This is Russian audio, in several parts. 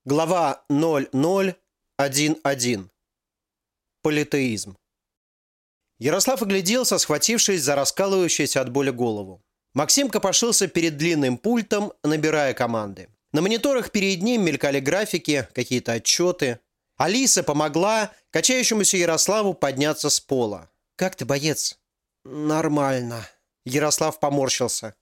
Глава 0011. Политеизм. Ярослав огляделся, схватившись за раскалывающуюся от боли голову. Максим копошился перед длинным пультом, набирая команды. На мониторах перед ним мелькали графики, какие-то отчеты. Алиса помогла качающемуся Ярославу подняться с пола. «Как ты, боец?» «Нормально». Ярослав поморщился.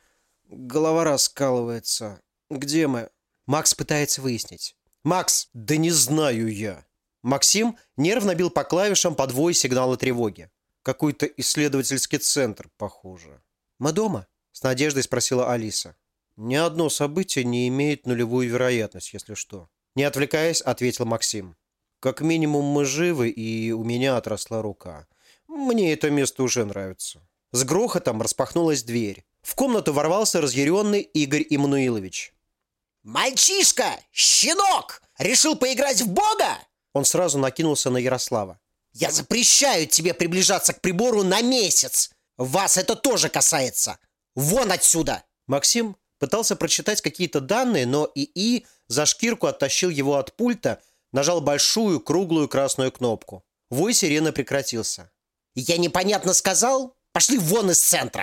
«Голова раскалывается. Где мы?» Макс пытается выяснить. «Макс, да не знаю я». Максим нервно бил по клавишам подвой сигнала тревоги. Какой-то исследовательский центр, похоже. «Мы дома?» – с надеждой спросила Алиса. «Ни одно событие не имеет нулевую вероятность, если что». Не отвлекаясь, ответил Максим. «Как минимум мы живы, и у меня отросла рука. Мне это место уже нравится». С грохотом распахнулась дверь. В комнату ворвался разъяренный Игорь Иммануилович. «Мальчишка! Щенок! Решил поиграть в Бога?» Он сразу накинулся на Ярослава. «Я запрещаю тебе приближаться к прибору на месяц! Вас это тоже касается! Вон отсюда!» Максим пытался прочитать какие-то данные, но ИИ за шкирку оттащил его от пульта, нажал большую круглую красную кнопку. Вой сирены прекратился. «Я непонятно сказал? Пошли вон из центра!»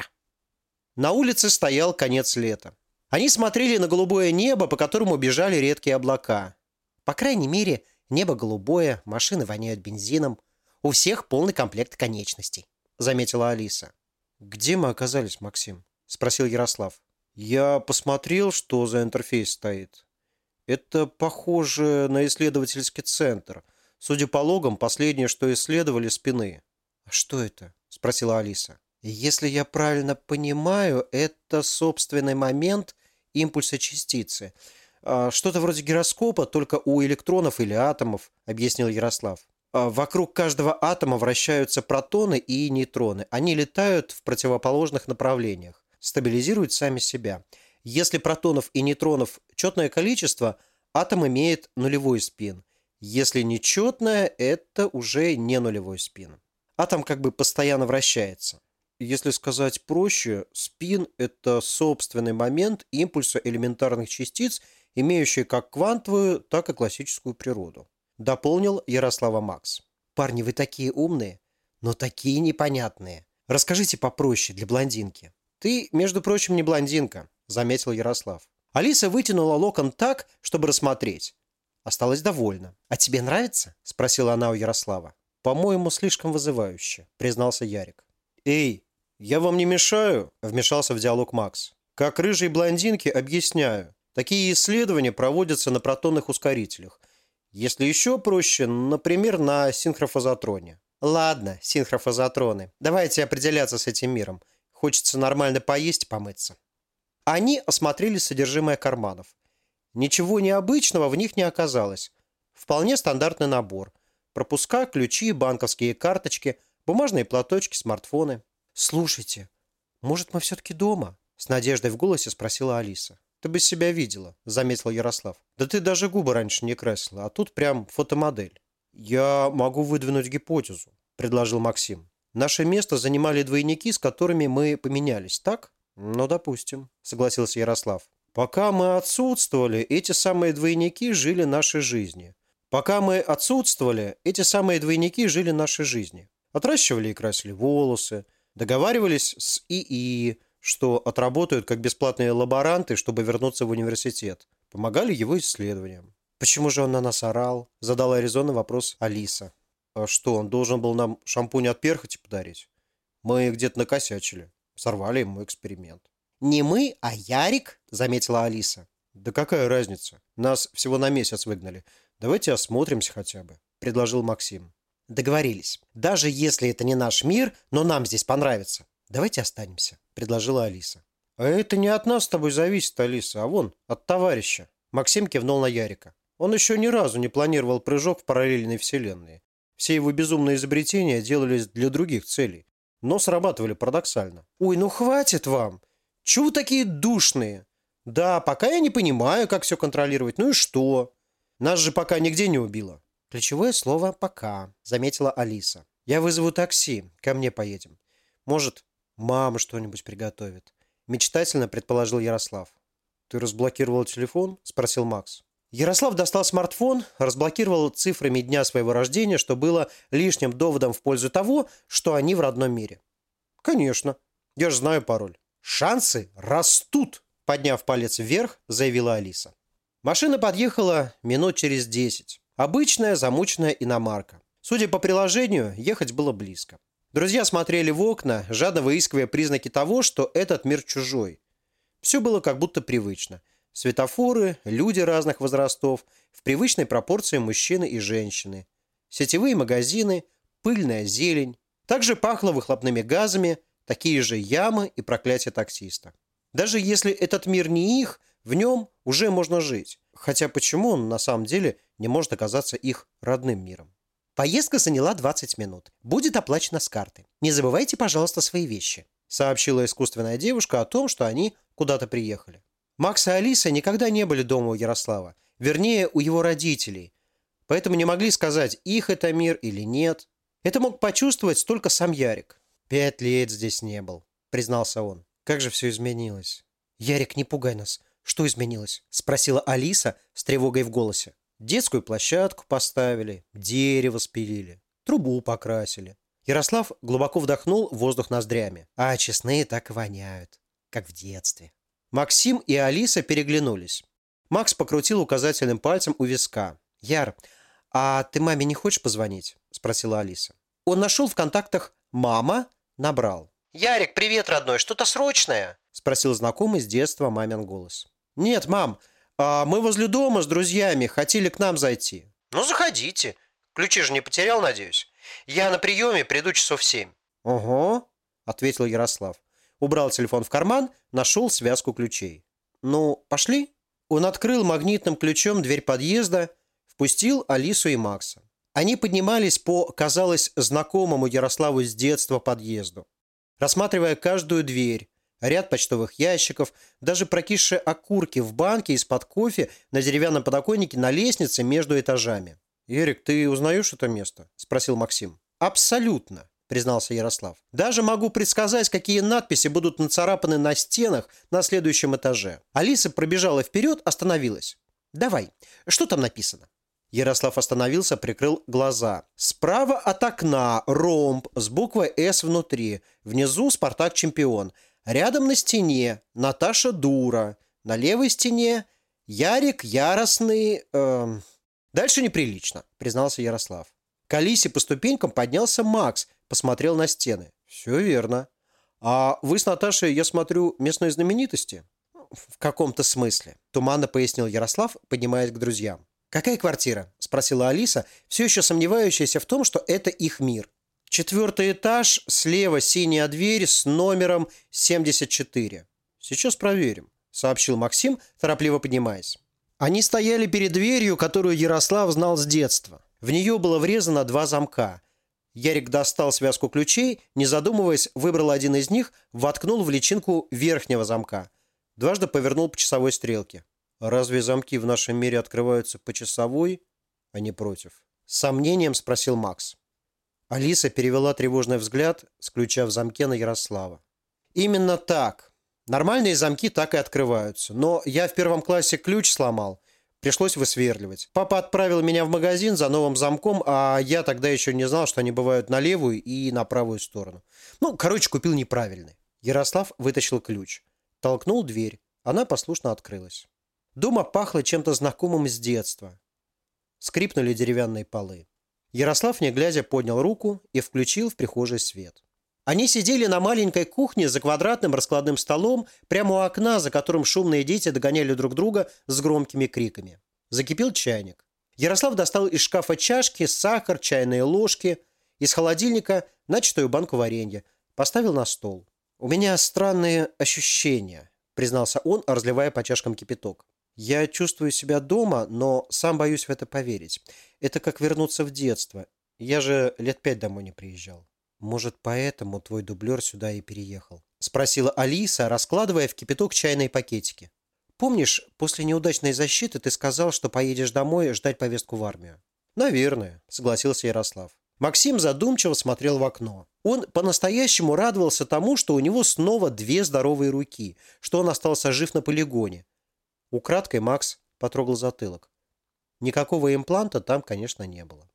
На улице стоял конец лета. Они смотрели на голубое небо, по которому бежали редкие облака. По крайней мере, небо голубое, машины воняют бензином. У всех полный комплект конечностей, заметила Алиса. «Где мы оказались, Максим?» – спросил Ярослав. «Я посмотрел, что за интерфейс стоит. Это похоже на исследовательский центр. Судя по логам, последнее, что исследовали, спины». «А что это?» – спросила Алиса. «Если я правильно понимаю, это собственный момент импульса частицы. Что-то вроде гироскопа, только у электронов или атомов», — объяснил Ярослав. «Вокруг каждого атома вращаются протоны и нейтроны. Они летают в противоположных направлениях, стабилизируют сами себя. Если протонов и нейтронов четное количество, атом имеет нулевой спин. Если нечетное, это уже не нулевой спин. Атом как бы постоянно вращается. Если сказать проще, спин – это собственный момент импульса элементарных частиц, имеющий как квантовую, так и классическую природу. Дополнил Ярослава Макс. «Парни, вы такие умные, но такие непонятные. Расскажите попроще для блондинки». «Ты, между прочим, не блондинка», – заметил Ярослав. Алиса вытянула локон так, чтобы рассмотреть. Осталась довольна. «А тебе нравится?» – спросила она у Ярослава. «По-моему, слишком вызывающе», – признался Ярик. «Эй, я вам не мешаю?» – вмешался в диалог Макс. «Как рыжей блондинке объясняю. Такие исследования проводятся на протонных ускорителях. Если еще проще, например, на синхрофазотроне». «Ладно, синхрофазотроны. Давайте определяться с этим миром. Хочется нормально поесть и помыться». Они осмотрели содержимое карманов. Ничего необычного в них не оказалось. Вполне стандартный набор. Пропуска, ключи, банковские карточки, бумажные платочки, смартфоны. «Слушайте, может, мы все-таки дома?» – с надеждой в голосе спросила Алиса. «Ты бы себя видела», – заметил Ярослав. «Да ты даже губы раньше не красила, а тут прям фотомодель». «Я могу выдвинуть гипотезу», – предложил Максим. «Наше место занимали двойники, с которыми мы поменялись, так?» «Ну, допустим», – согласился Ярослав. «Пока мы отсутствовали, эти самые двойники жили нашей жизнью. Пока мы отсутствовали, эти самые двойники жили нашей жизни. Отращивали и красили волосы, договаривались с ИИ, что отработают как бесплатные лаборанты, чтобы вернуться в университет. Помогали его исследованиям». «Почему же он на нас орал?» – задала резонный вопрос Алиса. «А что, он должен был нам шампунь от перхоти подарить? Мы где-то накосячили. Сорвали ему эксперимент». «Не мы, а Ярик», – заметила Алиса. «Да какая разница? Нас всего на месяц выгнали. Давайте осмотримся хотя бы», – предложил Максим. «Договорились. Даже если это не наш мир, но нам здесь понравится. Давайте останемся», – предложила Алиса. «А это не от нас с тобой зависит, Алиса, а вон, от товарища». Максим кивнул на Ярика. Он еще ни разу не планировал прыжок в параллельные вселенные. Все его безумные изобретения делались для других целей, но срабатывали парадоксально. «Ой, ну хватит вам! Чего вы такие душные? Да, пока я не понимаю, как все контролировать. Ну и что? Нас же пока нигде не убило». «Ключевое слово «пока», – заметила Алиса. «Я вызову такси, ко мне поедем. Может, мама что-нибудь приготовит», – мечтательно предположил Ярослав. «Ты разблокировал телефон?» – спросил Макс. Ярослав достал смартфон, разблокировал цифрами дня своего рождения, что было лишним доводом в пользу того, что они в родном мире. «Конечно, я же знаю пароль». «Шансы растут», — подняв палец вверх, заявила Алиса. Машина подъехала минут через 10. Обычная замученная иномарка. Судя по приложению, ехать было близко. Друзья смотрели в окна, жадно выискивая признаки того, что этот мир чужой. Все было как будто привычно. Светофоры, люди разных возрастов, в привычной пропорции мужчины и женщины. Сетевые магазины, пыльная зелень. Также пахло выхлопными газами, такие же ямы и проклятие таксиста. Даже если этот мир не их, в нем уже можно жить. Хотя почему он на самом деле не может оказаться их родным миром? «Поездка заняла 20 минут. Будет оплачена с карты. Не забывайте, пожалуйста, свои вещи», сообщила искусственная девушка о том, что они куда-то приехали. Макс и Алиса никогда не были дома у Ярослава. Вернее, у его родителей. Поэтому не могли сказать, их это мир или нет. Это мог почувствовать только сам Ярик. 5 лет здесь не был, признался он. Как же все изменилось. «Ярик, не пугай нас. Что изменилось?» спросила Алиса с тревогой в голосе. Детскую площадку поставили, дерево спилили, трубу покрасили. Ярослав глубоко вдохнул воздух ноздрями. А честные так и воняют, как в детстве. Максим и Алиса переглянулись. Макс покрутил указательным пальцем у виска. «Яр, а ты маме не хочешь позвонить?» спросила Алиса. Он нашел в контактах «мама», набрал. «Ярик, привет, родной, что-то срочное?» спросил знакомый с детства мамин голос. «Нет, мам, мы возле дома с друзьями, хотели к нам зайти». «Ну, заходите. Ключи же не потерял, надеюсь. Я на приеме, приду часов в 7». «Ого», ответил Ярослав. Убрал телефон в карман, нашел связку ключей. «Ну, пошли?» Он открыл магнитным ключом дверь подъезда, впустил Алису и Макса. Они поднимались по, казалось, знакомому Ярославу с детства подъезду, рассматривая каждую дверь, ряд почтовых ящиков, даже прокисшие окурки в банке из-под кофе на деревянном подоконнике на лестнице между этажами. «Эрик, ты узнаешь это место?» – спросил Максим. «Абсолютно», – признался Ярослав. «Даже могу предсказать, какие надписи будут нацарапаны на стенах на следующем этаже». Алиса пробежала вперед, остановилась. «Давай, что там написано?» Ярослав остановился, прикрыл глаза. Справа от окна ромб с буквой «С» внутри. Внизу «Спартак чемпион». Рядом на стене Наташа дура. На левой стене Ярик яростный... Дальше неприлично, признался Ярослав. К Алисе по ступенькам поднялся Макс, посмотрел на стены. Все верно. А вы с Наташей, я смотрю, местные знаменитости? В каком-то смысле, туманно пояснил Ярослав, поднимаясь к друзьям. «Какая квартира?» – спросила Алиса, все еще сомневающаяся в том, что это их мир. 4-й этаж, слева синяя дверь с номером 74. «Сейчас проверим», – сообщил Максим, торопливо поднимаясь. Они стояли перед дверью, которую Ярослав знал с детства. В нее было врезано 2 замка. Ярик достал связку ключей, не задумываясь, выбрал один из них, воткнул в личинку верхнего замка. Дважды повернул по часовой стрелке. «Разве замки в нашем мире открываются по часовой, а не против?» С сомнением спросил Макс. Алиса перевела тревожный взгляд с ключа в замке на Ярослава. «Именно так. Нормальные замки так и открываются. Но я в 1 классе ключ сломал. Пришлось высверливать. Папа отправил меня в магазин за новым замком, а я тогда еще не знал, что они бывают на левую и на правую сторону. Короче, купил неправильный». Ярослав вытащил ключ. Толкнул дверь. Она послушно открылась. Дома пахло чем-то знакомым с детства. Скрипнули деревянные полы. Ярослав, не глядя, поднял руку и включил в прихожей свет. Они сидели на маленькой кухне за квадратным раскладным столом прямо у окна, за которым шумные дети догоняли друг друга с громкими криками. Закипел чайник. Ярослав достал из шкафа чашки, сахар, чайные ложки, из холодильника начатую банку варенья, поставил на стол. «У меня странные ощущения», признался он, разливая по чашкам кипяток. «Я чувствую себя дома, но сам боюсь в это поверить. Это как вернуться в детство. Я же лет 5 домой не приезжал». «Может, поэтому твой дублер сюда и переехал?» – спросила Алиса, раскладывая в кипяток чайные пакетики. «Помнишь, после неудачной защиты ты сказал, что поедешь домой ждать повестку в армию?» «Наверное», – согласился Ярослав. Максим задумчиво смотрел в окно. Он по-настоящему радовался тому, что у него снова 2 здоровые руки, что он остался жив на полигоне. Украдкой Макс потрогал затылок. Никакого импланта там, конечно, не было.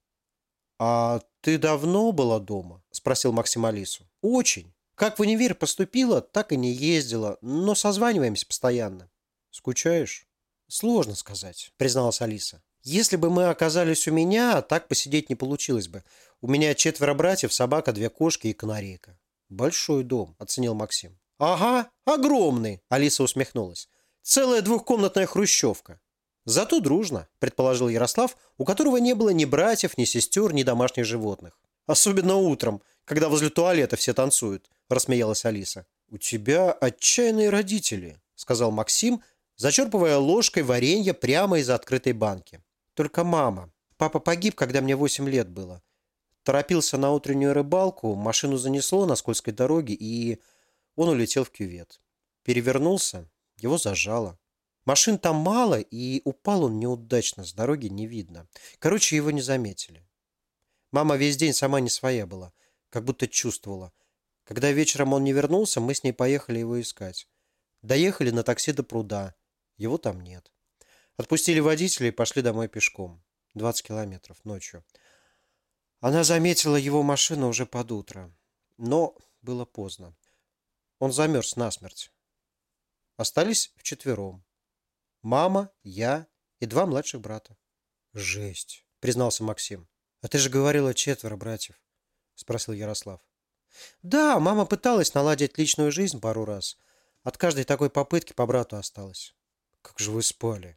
«А ты давно была дома?» – спросил Максим Алису. «Очень. Как в универ поступила, так и не ездила, но созваниваемся постоянно». «Скучаешь?» «Сложно сказать», – призналась Алиса. «Если бы мы оказались у меня, так посидеть не получилось бы. У меня 4 братьев, собака, 2 кошки и канарейка». «Большой дом», – оценил Максим. «Ага, огромный», – Алиса усмехнулась. «Целая двухкомнатная хрущевка». «Зато дружно», – предположил Ярослав, у которого не было ни братьев, ни сестер, ни домашних животных. «Особенно утром, когда возле туалета все танцуют», – рассмеялась Алиса. «У тебя отчаянные родители», – сказал Максим, зачерпывая ложкой варенье прямо из открытой банки. «Только мама. Папа погиб, когда мне 8 лет было. Торопился на утреннюю рыбалку, машину занесло на скользкой дороге, и он улетел в кювет. Перевернулся, его зажало. Машин там мало, и упал он неудачно, с дороги не видно. Короче, его не заметили. Мама весь день сама не своя была, как будто чувствовала. Когда вечером он не вернулся, мы с ней поехали его искать. Доехали на такси до пруда. Его там нет. Отпустили водителя и пошли домой пешком. 20 километров ночью. Она заметила его машину уже под утро. Но было поздно. Он замерз насмерть. Остались вчетвером. Мама, я и 2 младших брата. «Жесть», — признался Максим. «А ты же говорила 4 братьев», — спросил Ярослав. «Да, мама пыталась наладить личную жизнь пару раз. От каждой такой попытки по брату осталось». «Как же вы спали?»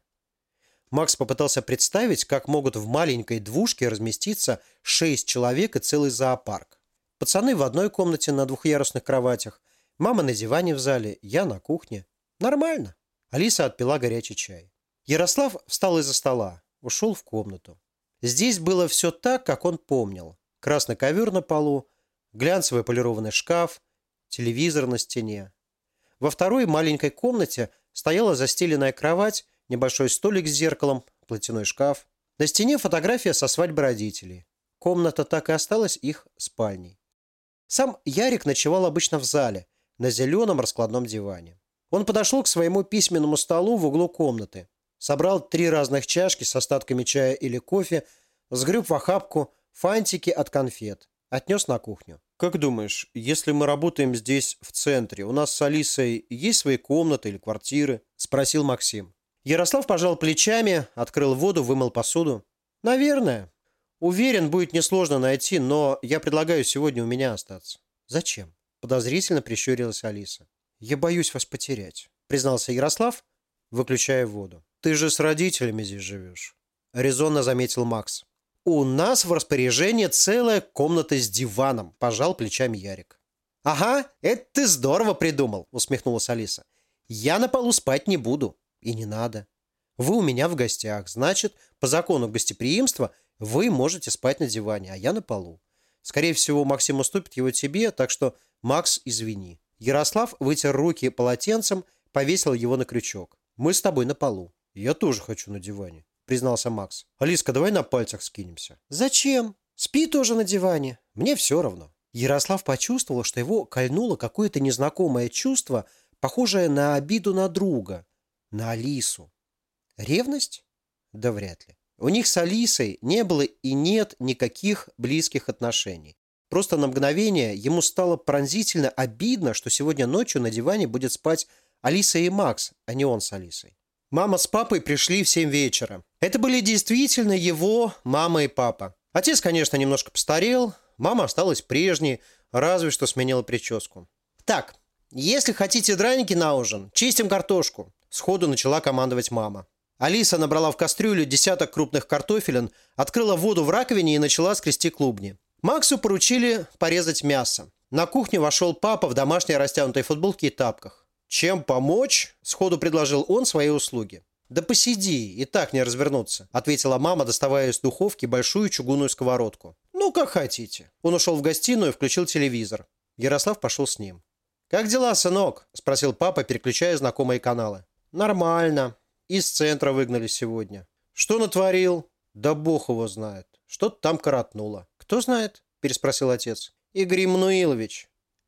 Макс попытался представить, как могут в маленькой двушке разместиться 6 человек и целый зоопарк. Пацаны в одной комнате на двухъярусных кроватях, мама на диване в зале, я на кухне. Нормально. Алиса отпила горячий чай. Ярослав встал из-за стола, ушел в комнату. Здесь было все так, как он помнил. Красный ковер на полу, глянцевый полированный шкаф, телевизор на стене. Во второй маленькой комнате стояла застеленная кровать, небольшой столик с зеркалом, платяной шкаф. На стене фотография со свадьбы родителей. Комната так и осталась их спальней. Сам Ярик ночевал обычно в зале, на зеленом раскладном диване. Он подошел к своему письменному столу в углу комнаты, собрал 3 разных чашки с остатками чая или кофе, сгреб в охапку фантики от конфет, отнес на кухню. «Как думаешь, если мы работаем здесь, в центре, у нас с Алисой есть свои комнаты или квартиры?» – спросил Максим. Ярослав пожал плечами, открыл воду, вымыл посуду. «Наверное. Уверен, будет несложно найти, но я предлагаю сегодня у меня остаться». «Зачем?» – подозрительно прищурилась Алиса. «Я боюсь вас потерять», – признался Ярослав, выключая воду. «Ты же с родителями здесь живешь», – резонно заметил Макс. «У нас в распоряжении целая комната с диваном», – пожал плечами Ярик. «Ага, это ты здорово придумал», – усмехнулась Алиса. «Я на полу спать не буду. И не надо. Вы у меня в гостях, значит, по закону гостеприимства вы можете спать на диване, а я на полу. Скорее всего, Максим уступит его тебе, так что, Макс, извини». Ярослав вытер руки полотенцем, повесил его на крючок. «Мы с тобой на полу». «Я тоже хочу на диване», — признался Макс. «Алиска, давай на пальцах скинемся». «Зачем? Спи тоже на диване. Мне все равно». Ярослав почувствовал, что его кольнуло какое-то незнакомое чувство, похожее на обиду на друга, на Алису. Ревность? Да вряд ли. У них с Алисой не было и нет никаких близких отношений. Просто на мгновение ему стало пронзительно обидно, что сегодня ночью на диване будет спать Алиса и Макс, а не он с Алисой. Мама с папой пришли в 7 вечера. Это были действительно его мама и папа. Отец, конечно, немножко постарел, мама осталась прежней, разве что сменила прическу. «Так, если хотите драники на ужин, чистим картошку», – сходу начала командовать мама. Алиса набрала в кастрюлю 10 крупных картофелин, открыла воду в раковине и начала скрести клубни. Максу поручили порезать мясо. На кухню вошел папа в домашней растянутой футболке и тапках. «Чем помочь?» – сходу предложил он свои услуги. «Да посиди, и так не развернуться», – ответила мама, доставая из духовки большую чугунную сковородку. «Ну, как хотите». Он ушел в гостиную и включил телевизор. Ярослав пошел с ним. «Как дела, сынок?» – спросил папа, переключая знакомые каналы. «Нормально. Из центра выгнали сегодня». «Что натворил?» «Да бог его знает. Что-то там коротнуло». «Кто знает?» – переспросил отец. «Игорь Иммануилович».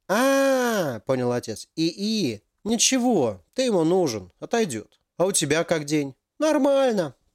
Понял отец. «И. Ничего, ты ему нужен. Отойдет. А у тебя как день?» «Нормально.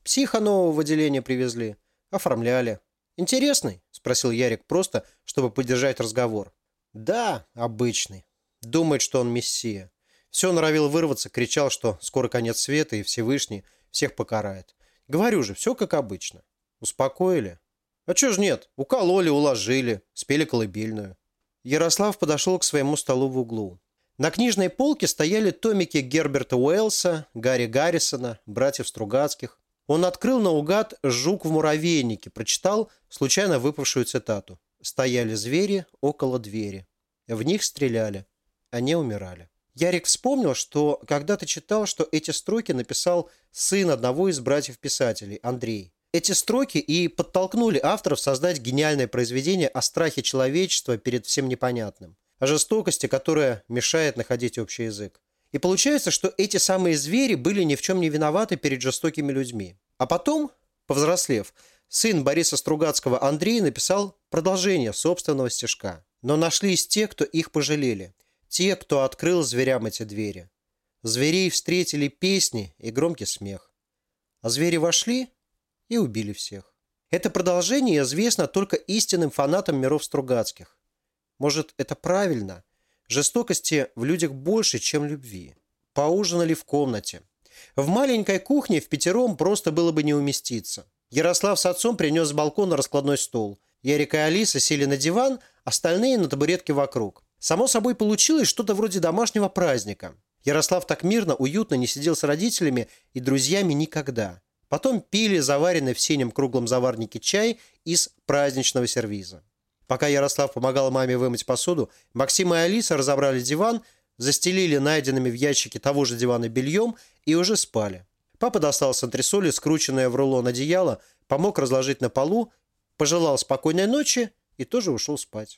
Психа нового в отделение привезли. Оформляли. Интересный?» – спросил Ярик просто, чтобы поддержать разговор. «Да, обычный. Думает, что он мессия. Все норовил вырваться, кричал, что скоро конец света и Всевышний всех покарает. Говорю же, все как обычно. Успокоили? А чё ж нет? Укололи, уложили, спели колыбельную». Ярослав подошел к своему столу в углу. На книжной полке стояли томики Герберта Уэллса, Гарри Гаррисона, братьев Стругацких. Он открыл наугад «Жук в муравейнике», прочитал случайно выпавшую цитату. «Стояли звери около двери. В них стреляли. Они умирали». Ярик вспомнил, что когда-то читал, что эти строки написал сын одного из братьев-писателей, Андрей. Эти строки и подтолкнули авторов создать гениальное произведение о страхе человечества перед всем непонятным, о жестокости, которая мешает находить общий язык. И получается, что эти самые звери были ни в чем не виноваты перед жестокими людьми. А потом, повзрослев, сын Бориса Стругацкого Андрей написал продолжение собственного стишка. Но нашлись те, кто их пожалели. Те, кто открыл зверям эти двери. Зверей встретили песни и громкий смех. А звери вошли и убили всех. Это продолжение известно только истинным фанатам миров Стругацких. Может, это правильно? Жестокости в людях больше, чем любви. Поужинали в комнате. В маленькой кухне впятером просто было бы не уместиться. Ярослав с отцом принес с балкона раскладной стол. Ярик и Алиса сели на диван, остальные на табуретке вокруг. Само собой получилось что-то вроде домашнего праздника. Ярослав так мирно, уютно не сидел с родителями и друзьями никогда. Потом пили заваренный в синем круглом заварнике чай из праздничного сервиза. Пока Ярослав помогал маме вымыть посуду, Максим и Алиса разобрали диван, застелили найденными в ящике того же дивана бельем и уже спали. Папа достал с антресоли скрученное в рулон одеяло, помог разложить на полу, пожелал спокойной ночи и тоже ушел спать.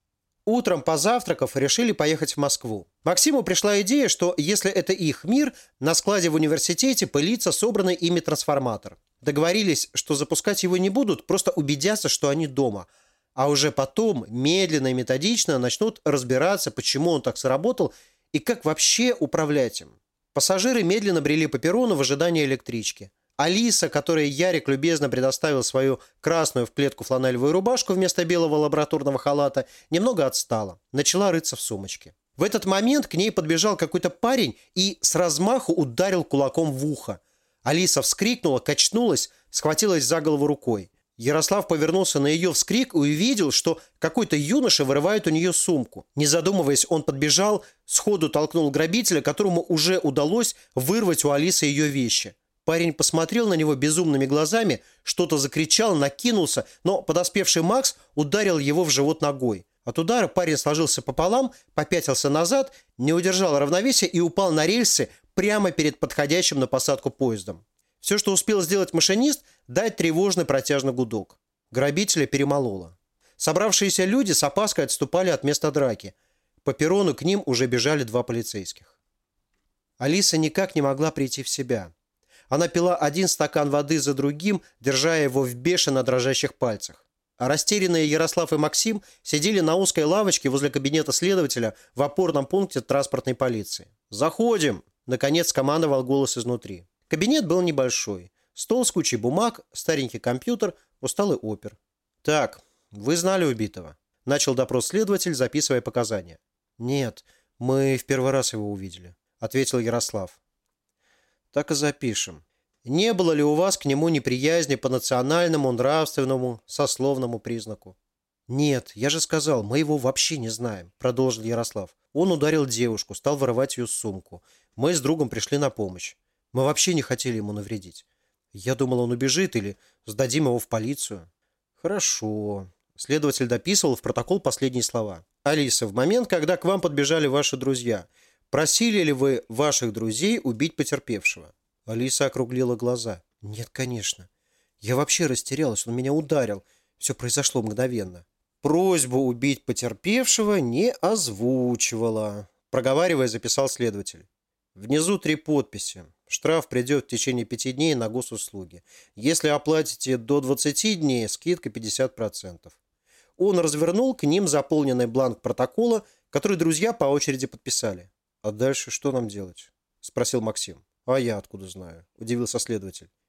Утром, позавтракав, решили поехать в Москву. Максиму пришла идея, что если это их мир, на складе в университете пылится собранный ими трансформатор. Договорились, что запускать его не будут, просто убедятся, что они дома. А уже потом, медленно и методично, начнут разбираться, почему он так сработал и как вообще управлять им. Пассажиры медленно брели по перрону в ожидании электрички. Алиса, которой Ярик любезно предоставил свою красную в клетку фланелевую рубашку вместо белого лабораторного халата, немного отстала. Начала рыться в сумочке. В этот момент к ней подбежал какой-то парень и с размаху ударил кулаком в ухо. Алиса вскрикнула, качнулась, схватилась за голову рукой. Ярослав повернулся на ее вскрик и увидел, что какой-то юноша вырывает у нее сумку. Не задумываясь, он подбежал, сходу толкнул грабителя, которому уже удалось вырвать у Алисы ее вещи. Парень посмотрел на него безумными глазами, что-то закричал, накинулся, но подоспевший Макс ударил его в живот ногой. От удара парень сложился пополам, попятился назад, не удержал равновесия и упал на рельсы прямо перед подходящим на посадку поездом. Все, что успел сделать машинист, дать тревожный протяжный гудок. Грабителя перемололо. Собравшиеся люди с опаской отступали от места драки. По перрону к ним уже бежали два полицейских. Алиса никак не могла прийти в себя. Она пила один стакан воды за другим, держа его в бешено дрожащих пальцах. А растерянные Ярослав и Максим сидели на узкой лавочке возле кабинета следователя в опорном пункте транспортной полиции. «Заходим!» – наконец командовал голос изнутри. Кабинет был небольшой. Стол с кучей бумаг, старенький компьютер, усталый опер. «Так, вы знали убитого?» – начал допрос следователь, записывая показания. «Нет, мы в первый раз его увидели», – ответил Ярослав. «Так и запишем. Не было ли у вас к нему неприязни по национальному, нравственному, сословному признаку?» «Нет, я же сказал, мы его вообще не знаем», – продолжил Ярослав. «Он ударил девушку, стал вырывать ее сумку. Мы с другом пришли на помощь. Мы вообще не хотели ему навредить. Я думал, он убежит или сдадим его в полицию». «Хорошо». Следователь дописывал в протокол последние слова. «Алиса, в момент, когда к вам подбежали ваши друзья, просили ли вы ваших друзей убить потерпевшего?» Алиса округлила глаза. «Нет, конечно. Я вообще растерялась, он меня ударил. Все произошло мгновенно». «Просьбу убить потерпевшего не озвучивала», проговаривая, записал следователь. «Внизу 3 подписи. Штраф придет в течение 5 дней на госуслуги. Если оплатите до 20 дней, скидка 50%. Он развернул к ним заполненный бланк протокола, который друзья по очереди подписали. «А дальше что нам делать?» – спросил Максим. «А я откуда знаю?» – удивился следователь.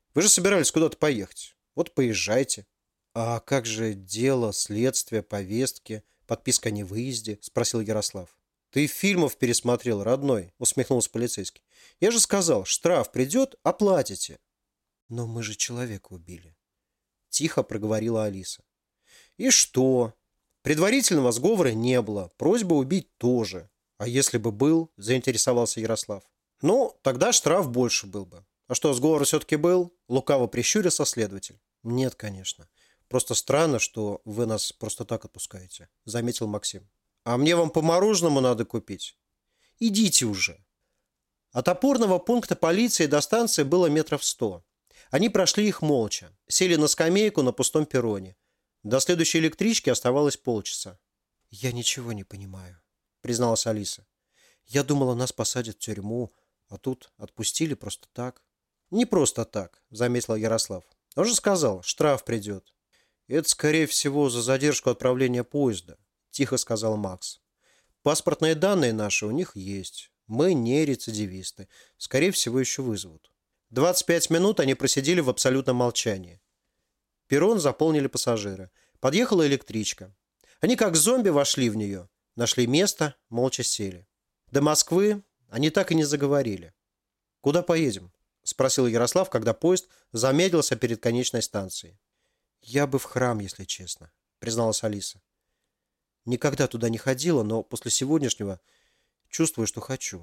Вы же собирались куда-то поехать. Вот поезжайте. А как же дело, следствие, повестки, подписка о невыезде? Спросил Ярослав. Ты фильмов пересмотрел, родной, усмехнулся полицейский. Я же сказал, штраф придет, оплатите. Но мы же человека убили. Тихо проговорила Алиса. И что? Предварительного сговора не было, просьбы убить тоже. А если бы был, заинтересовался Ярослав. Ну, тогда штраф больше был бы. А что, сговор все-таки был? Лукаво прищурился следователь. Нет, конечно. Просто странно, что вы нас просто так отпускаете, заметил Максим. А мне вам по мороженому надо купить. Идите уже. От опорного пункта полиции до станции было метров 100. Они прошли их молча, сели на скамейку на пустом перроне. До следующей электрички оставалось полчаса. «Я ничего не понимаю», — призналась Алиса. «Я думала, нас посадят в тюрьму, а тут отпустили просто так». «Не просто так», — заметил Ярослав. «Он же сказал, штраф придет». «Это, скорее всего, за задержку отправления поезда», — тихо сказал Макс. «Паспортные данные наши у них есть. Мы не рецидивисты. Скорее всего, еще вызовут». 25 минут они просидели в абсолютном молчании. Перрон заполнили пассажиры. Подъехала электричка. Они как зомби вошли в нее. Нашли место, молча сели. До Москвы они так и не заговорили. «Куда поедем?» – спросил Ярослав, когда поезд замедлился перед конечной станцией. «Я бы в храм, если честно», – призналась Алиса. «Никогда туда не ходила, но после сегодняшнего чувствую, что хочу».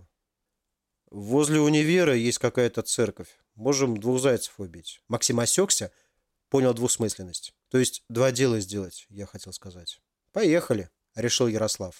«Возле универа есть какая-то церковь. Можем 2 зайцев убить». Максим осекся, понял двусмысленность. То есть 2 дела сделать, я хотел сказать. «Поехали», — решил Ярослав.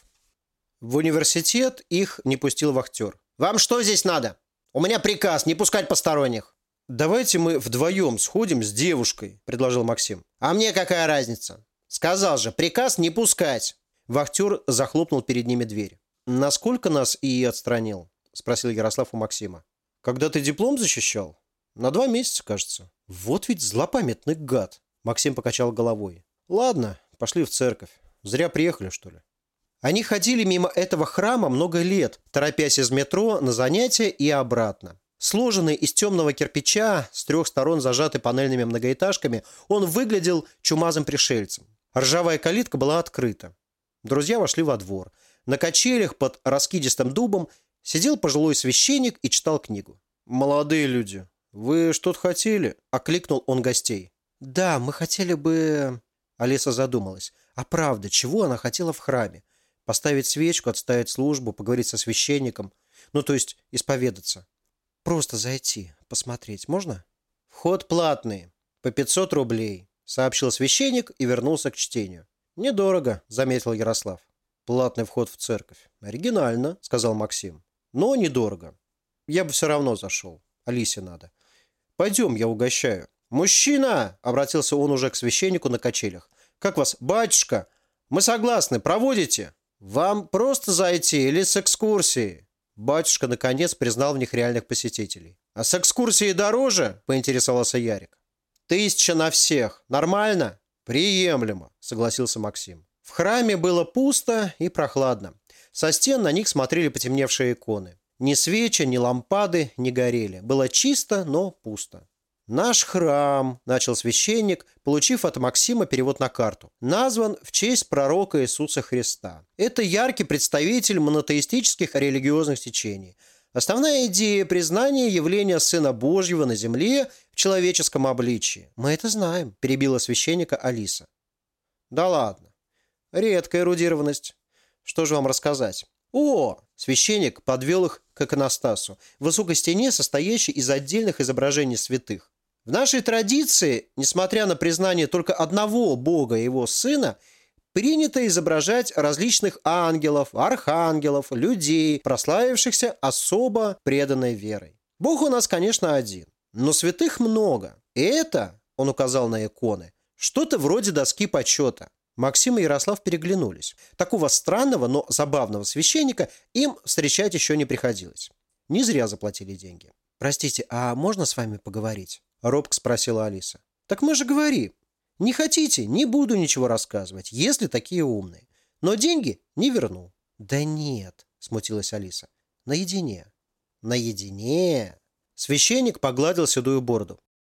В университет их не пустил вахтер. «Вам что здесь надо? У меня приказ не пускать посторонних». «Давайте мы вдвоем сходим с девушкой», — предложил Максим. «А мне какая разница? Сказал же, приказ не пускать». Вахтер захлопнул перед ними дверь. «Насколько нас и отстранил?» — спросил Ярослав у Максима. «Когда ты диплом защищал? На 2 месяца, кажется». «Вот ведь злопамятный гад!» Максим покачал головой. «Ладно, пошли в церковь. Зря приехали, что ли?» Они ходили мимо этого храма много лет, торопясь из метро на занятия и обратно. Сложенный из темного кирпича, с 3 сторон зажатый панельными многоэтажками, он выглядел чумазым пришельцем. Ржавая калитка была открыта. Друзья вошли во двор. На качелях под раскидистым дубом сидел пожилой священник и читал книгу. «Молодые люди, вы что-то хотели?» – окликнул он гостей. «Да, мы хотели бы...» Алиса задумалась. А правда, чего она хотела в храме? Поставить свечку, отставить службу, поговорить со священником. Ну, то есть, исповедаться. Просто зайти, посмотреть можно? Вход платный, по 500 рублей, сообщил священник и вернулся к чтению. Недорого, заметил Ярослав. Платный вход в церковь. Оригинально, сказал Максим. Но недорого. Я бы все равно зашел. Алисе надо. Пойдем, я угощаю. «Мужчина!» – обратился он уже к священнику на качелях. «Как вас, батюшка? Мы согласны, проводите? Вам просто зайти или с экскурсией?» Батюшка, наконец, признал в них реальных посетителей. «А с экскурсией дороже?» – поинтересовался Ярик. 1000 на всех. Нормально?» «Приемлемо», – согласился Максим. В храме было пусто и прохладно. Со стен на них смотрели потемневшие иконы. Ни свечи, ни лампады не горели. Было чисто, но пусто. «Наш храм», – начал священник, получив от Максима перевод на карту, назван в честь пророка Иисуса Христа. Это яркий представитель монотеистических религиозных течений. Основная идея – признания явления Сына Божьего на земле в человеческом обличии. «Мы это знаем», – перебила священника Алиса. «Да ладно. Редкая эрудированность. Что же вам рассказать?» «О!» – священник подвел их к иконостасу, в высокой стене, состоящей из отдельных изображений святых. В нашей традиции, несмотря на признание только одного Бога и его Сына, принято изображать различных ангелов, архангелов, людей, прославившихся особо преданной верой. Бог у нас, конечно, один, но святых много. И это, он указал на иконы, что-то вроде доски почета. Максим и Ярослав переглянулись. Такого странного, но забавного священника им встречать еще не приходилось. Не зря заплатили деньги. «Простите, а можно с вами поговорить?» – робко спросила Алиса. «Так мы же говорим. Не хотите, не буду ничего рассказывать, если такие умные. Но деньги не верну». «Да нет», – смутилась Алиса. «Наедине». «Наедине?» Священник погладил седую бороду.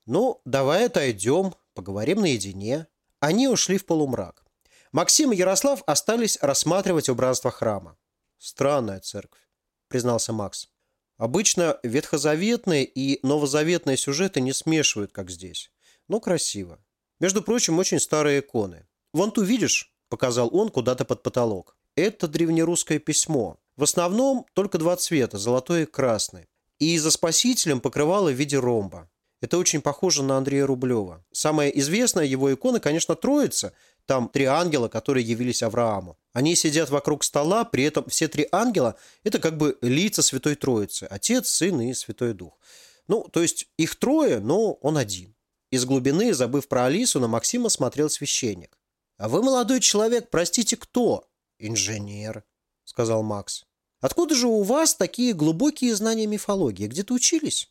«Ну, давай отойдем, поговорим наедине». Они ушли в полумрак. Максим и Ярослав остались рассматривать убранство храма. «Странная церковь», — признался Макс. «Обычно ветхозаветные и новозаветные сюжеты не смешивают, как здесь. Но красиво. Между прочим, очень старые иконы. Вон ту видишь?» — показал он куда-то под потолок. «Это древнерусское письмо. В основном только два цвета, золотой и красный. И за Спасителем покрывало в виде ромба. Это очень похоже на Андрея Рублева. Самая известная его икона, конечно, Троица. Там три ангела, которые явились Аврааму. Они сидят вокруг стола, при этом все три ангела – это как бы лица Святой Троицы. Отец, Сын и Святой Дух. Ну, то есть их трое, но он один. Из глубины, забыв про Алису, на Максима смотрел священник. «А вы, молодой человек, простите, кто?» «Инженер», – сказал Макс. «Откуда же у вас такие глубокие знания мифологии? Где-то учились?»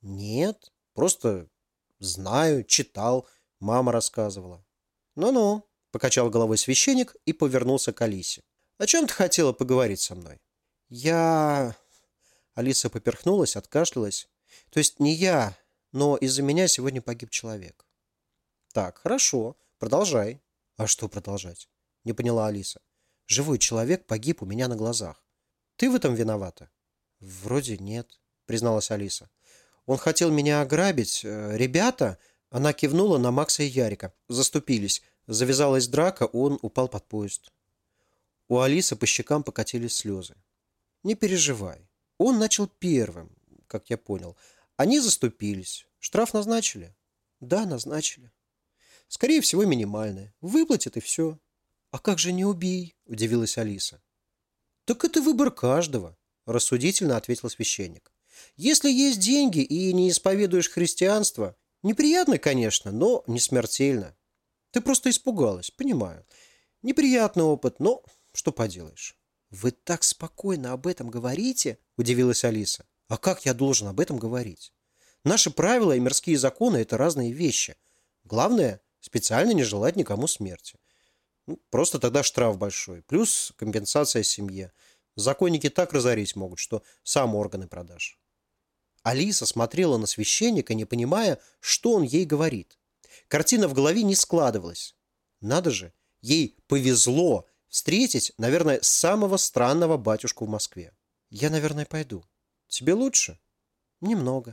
«Нет, просто знаю, читал, мама рассказывала». «Ну-ну», – покачал головой священник и повернулся к Алисе. «О чем ты хотела поговорить со мной?» «Я...» Алиса поперхнулась, откашлялась. «То есть не я, но из-за меня сегодня погиб человек». «Так, хорошо, продолжай». «А что продолжать?» – не поняла Алиса. «Живой человек погиб у меня на глазах. Ты в этом виновата?» «Вроде нет», – призналась Алиса. «Он хотел меня ограбить. Ребята...» Она кивнула на Макса и Ярика. Заступились. Завязалась драка, он упал под поезд. У Алисы по щекам покатились слезы. «Не переживай. Он начал первым, как я понял. Они заступились. Штраф назначили?» «Да, назначили». «Скорее всего, минимальное. Выплатят и все». «А как же не убий?» – удивилась Алиса. «Так это выбор каждого», – рассудительно ответил священник. «Если есть деньги и не исповедуешь христианство, неприятно, конечно, но не смертельно. Ты просто испугалась, понимаю. Неприятный опыт, но что поделаешь». «Вы так спокойно об этом говорите?» – удивилась Алиса. «А как я должен об этом говорить? Наши правила и мирские законы – это разные вещи. Главное – специально не желать никому смерти. Просто тогда штраф большой, плюс компенсация семье. Законники так разорить могут, что сам органы продашь». Алиса смотрела на священника, не понимая, что он ей говорит. Картина в голове не складывалась. Надо же, ей повезло встретить, наверное, самого странного батюшку в Москве. «Я, наверное, пойду. Тебе лучше?» «Немного».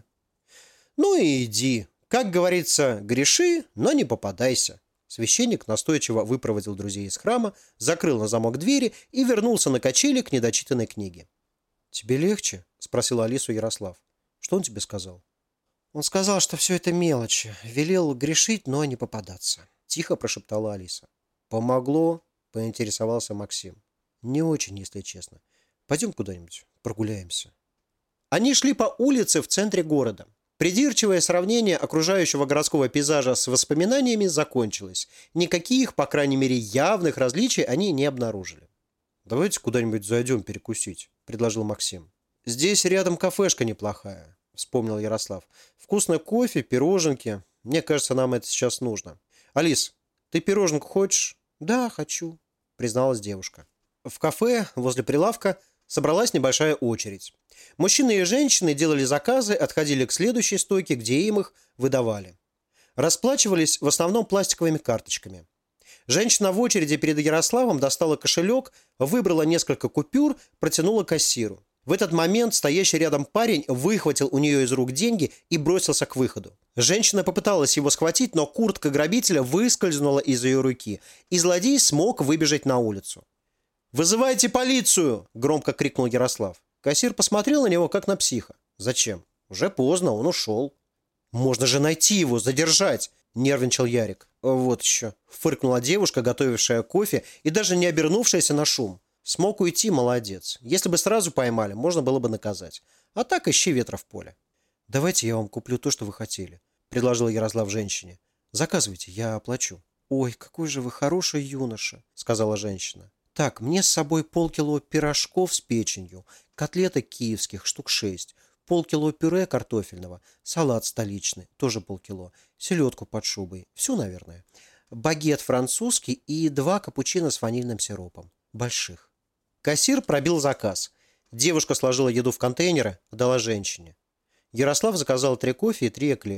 «Ну и иди. Как говорится, греши, но не попадайся». Священник настойчиво выпроводил друзей из храма, закрыл на замок двери и вернулся на качели к недочитанной книге. «Тебе легче?» – спросил Алису Ярослав. «Что он тебе сказал?» «Он сказал, что все это мелочи. Велел грешить, но не попадаться», – тихо прошептала Алиса. «Помогло?» – поинтересовался Максим. «Не очень, если честно. Пойдем куда-нибудь, прогуляемся». Они шли по улице в центре города. Придирчивое сравнение окружающего городского пейзажа с воспоминаниями закончилось. Никаких, по крайней мере, явных различий они не обнаружили. «Давайте куда-нибудь зайдем перекусить», – предложил Максим. «Здесь рядом кафешка неплохая», – вспомнил Ярослав. «Вкусный кофе, пироженки. Мне кажется, нам это сейчас нужно. Алис, ты пироженку хочешь?» «Да, хочу», – призналась девушка. В кафе возле прилавка собралась небольшая очередь. Мужчины и женщины делали заказы, отходили к следующей стойке, где им их выдавали. Расплачивались в основном пластиковыми карточками. Женщина в очереди перед Ярославом достала кошелек, выбрала несколько купюр, протянула кассиру. В этот момент стоящий рядом парень выхватил у нее из рук деньги и бросился к выходу. Женщина попыталась его схватить, но куртка грабителя выскользнула из ее руки, и злодей смог выбежать на улицу. «Вызывайте полицию!» – громко крикнул Ярослав. Кассир посмотрел на него, как на психа. «Зачем? Уже поздно, он ушел». «Можно же найти его, задержать!» – нервничал Ярик. «Вот еще!» – фыркнула девушка, готовившая кофе и даже не обернувшаяся на шум. «Смог уйти, молодец. Если бы сразу поймали, можно было бы наказать. А так ищи ветра в поле». «Давайте я вам куплю то, что вы хотели», – предложил Ярослав женщине. «Заказывайте, я оплачу». «Ой, какой же вы хороший юноша», – сказала женщина. «Так, мне с собой полкило пирожков с печенью, котлеты киевских, штук 6, полкило пюре картофельного, салат столичный, тоже полкило, селедку под шубой, все, наверное, багет французский и 2 капучино с ванильным сиропом, больших». Кассир пробил заказ. Девушка сложила еду в контейнеры, дала женщине. Ярослав заказал 3 кофе и 3 эклера.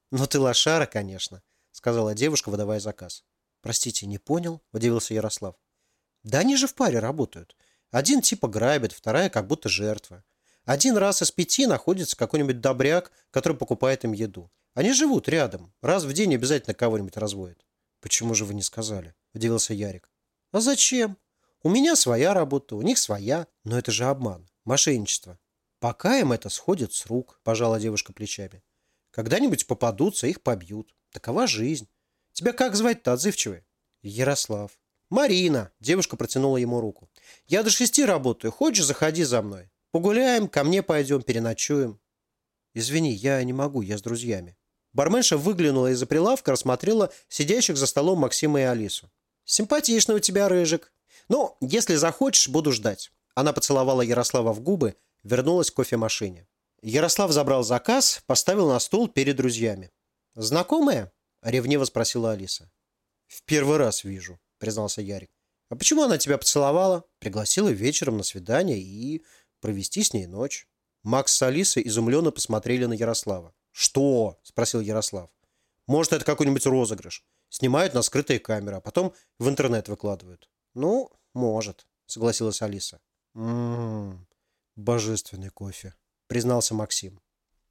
«Ну ты лошара, конечно», — сказала девушка, выдавая заказ. «Простите, не понял?» — удивился Ярослав. «Да они же в паре работают. Один типа грабит, вторая как будто жертва. Один раз из 5 находится какой-нибудь добряк, который покупает им еду. Они живут рядом. Раз в день обязательно кого-нибудь разводят». «Почему же вы не сказали?» – удивился Ярик. «А зачем? У меня своя работа, у них своя. Но это же обман, мошенничество. Пока им это сходит с рук», – пожала девушка плечами. «Когда-нибудь попадутся, их побьют. Такова жизнь. Тебя как звать-то, отзывчивый?» «Ярослав». «Марина!» – девушка протянула ему руку. «Я до 6 работаю. Хочешь, заходи за мной. Погуляем, ко мне пойдем, переночуем». «Извини, я не могу, я с друзьями». Барменша выглянула из-за прилавка, рассмотрела сидящих за столом Максима и Алису. «Симпатичный у тебя рыжик. Ну, если захочешь, буду ждать». Она поцеловала Ярослава в губы, вернулась к кофемашине. Ярослав забрал заказ, поставил на стол перед друзьями. «Знакомая?» – ревниво спросила Алиса. «В первый раз вижу», – признался Ярик. «А почему она тебя поцеловала?» «Пригласила вечером на свидание и провести с ней ночь». Макс с Алисой изумленно посмотрели на Ярослава. «Что?» – спросил Ярослав. «Может, это какой-нибудь розыгрыш. Снимают на скрытые камеры, а потом в интернет выкладывают». «Ну, может», – согласилась Алиса. Божественный кофе», – признался Максим.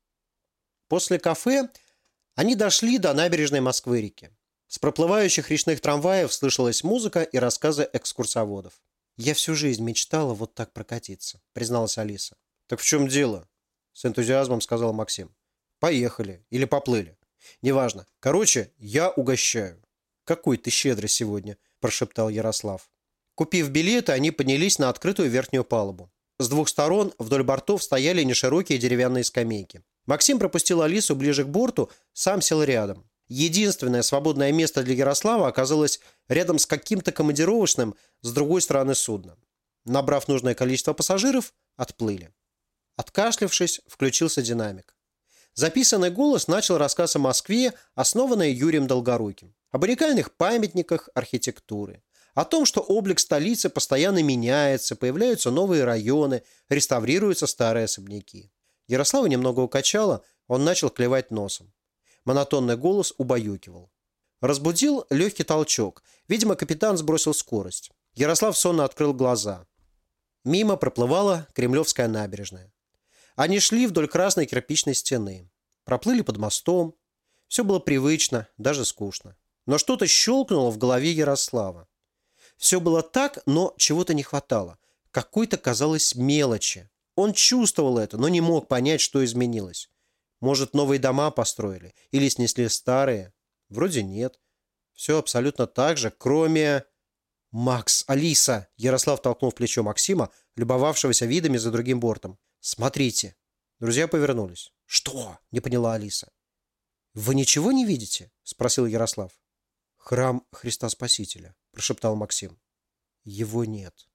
После кафе они дошли до набережной Москвы-реки. С проплывающих речных трамваев слышалась музыка и рассказы экскурсоводов. «Я всю жизнь мечтала вот так прокатиться», – призналась Алиса. «Так в чем дело?» – с энтузиазмом сказал Максим. «Поехали. Или поплыли. Неважно. Короче, я угощаю». «Какой ты щедрый сегодня», – прошептал Ярослав. Купив билеты, они поднялись на открытую верхнюю палубу. С двух сторон вдоль бортов стояли неширокие деревянные скамейки. Максим пропустил Алису ближе к борту, сам сел рядом. Единственное свободное место для Ярослава оказалось рядом с каким-то командировочным с другой стороны судна. Набрав нужное количество пассажиров, отплыли. Откашлявшись, включился динамик. Записанный голос начал рассказ о Москве, основанной Юрием Долгоруким, об уникальных памятниках архитектуры, о том, что облик столицы постоянно меняется, появляются новые районы, реставрируются старые особняки. Ярослава немного укачало, он начал клевать носом. Монотонный голос убаюкивал. Разбудил легкий толчок. Видимо, капитан сбросил скорость. Ярослав сонно открыл глаза. Мимо проплывала Кремлевская набережная. Они шли вдоль красной кирпичной стены. Проплыли под мостом. Все было привычно, даже скучно. Но что-то щелкнуло в голове Ярослава. Все было так, но чего-то не хватало. Какой-то, казалось, мелочи. Он чувствовал это, но не мог понять, что изменилось. Может, новые дома построили? Или снесли старые? Вроде нет. Все абсолютно так же, кроме... «Макс, Алиса!» Ярослав толкнул в плечо Максима, любовавшегося видами за другим бортом. «Смотрите!» Друзья повернулись. «Что?» – не поняла Алиса. «Вы ничего не видите?» – спросил Ярослав. «Храм Христа Спасителя», – прошептал Максим. «Его нет».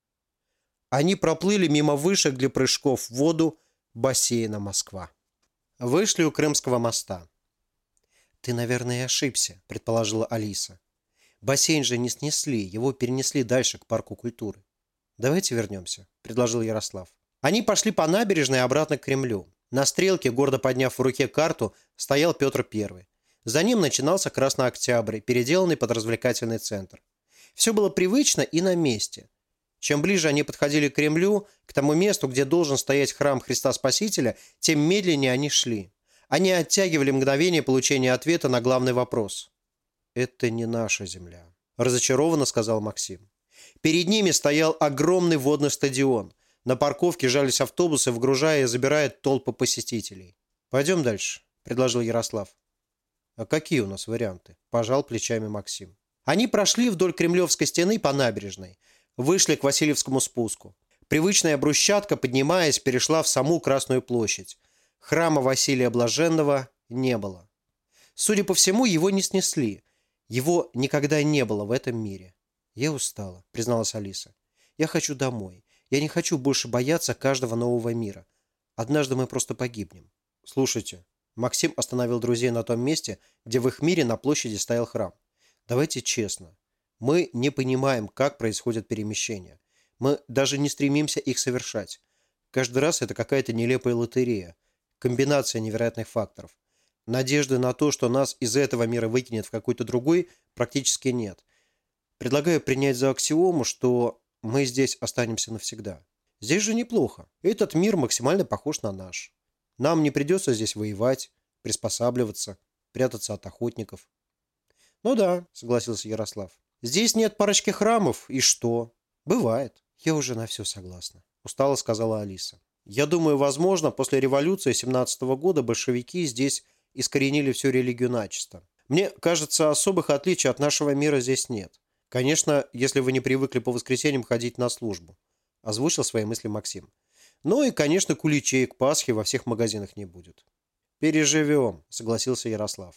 Они проплыли мимо вышек для прыжков в воду бассейна Москва. Вышли у Крымского моста. «Ты, наверное, ошибся», – предположила Алиса. «Бассейн же не снесли, его перенесли дальше, к парку культуры». «Давайте вернемся», – предложил Ярослав. Они пошли по набережной обратно к Кремлю. На стрелке, гордо подняв в руке карту, стоял Петр I. За ним начинался Красный Октябрь, переделанный под развлекательный центр. Все было привычно и на месте. Чем ближе они подходили к Кремлю, к тому месту, где должен стоять храм Христа Спасителя, тем медленнее они шли. Они оттягивали мгновение получения ответа на главный вопрос. «Это не наша земля», – разочарованно сказал Максим. Перед ними стоял огромный водный стадион. На парковке жались автобусы, вгружая и забирая толпы посетителей. «Пойдем дальше», – предложил Ярослав. «А какие у нас варианты?» – пожал плечами Максим. Они прошли вдоль Кремлевской стены по набережной. Вышли к Васильевскому спуску. Привычная брусчатка, поднимаясь, перешла в саму Красную площадь. Храма Василия Блаженного не было. Судя по всему, его не снесли. Его никогда не было в этом мире. «Я устала», – призналась Алиса. «Я хочу домой. Я не хочу больше бояться каждого нового мира. Однажды мы просто погибнем». «Слушайте», – Максим остановил друзей на том месте, где в их мире на площади стоял храм. «Давайте честно. Мы не понимаем, как происходят перемещения. Мы даже не стремимся их совершать. Каждый раз это какая-то нелепая лотерея, комбинация невероятных факторов. Надежды на то, что нас из этого мира выкинет в какой-то другой, практически нет. Предлагаю принять за аксиому, что мы здесь останемся навсегда. Здесь же неплохо. Этот мир максимально похож на наш. Нам не придется здесь воевать, приспосабливаться, прятаться от охотников. Ну да, согласился Ярослав. Здесь нет парочки храмов, и что? Бывает. Я уже на все согласна, устало сказала Алиса. Я думаю, возможно, после революции 17-го года большевики здесь искоренили всю религию начисто. Мне кажется, особых отличий от нашего мира здесь нет. Конечно, если вы не привыкли по воскресеньям ходить на службу, озвучил свои мысли Максим. Ну и, конечно, куличей к Пасхе во всех магазинах не будет. Переживем, согласился Ярослав.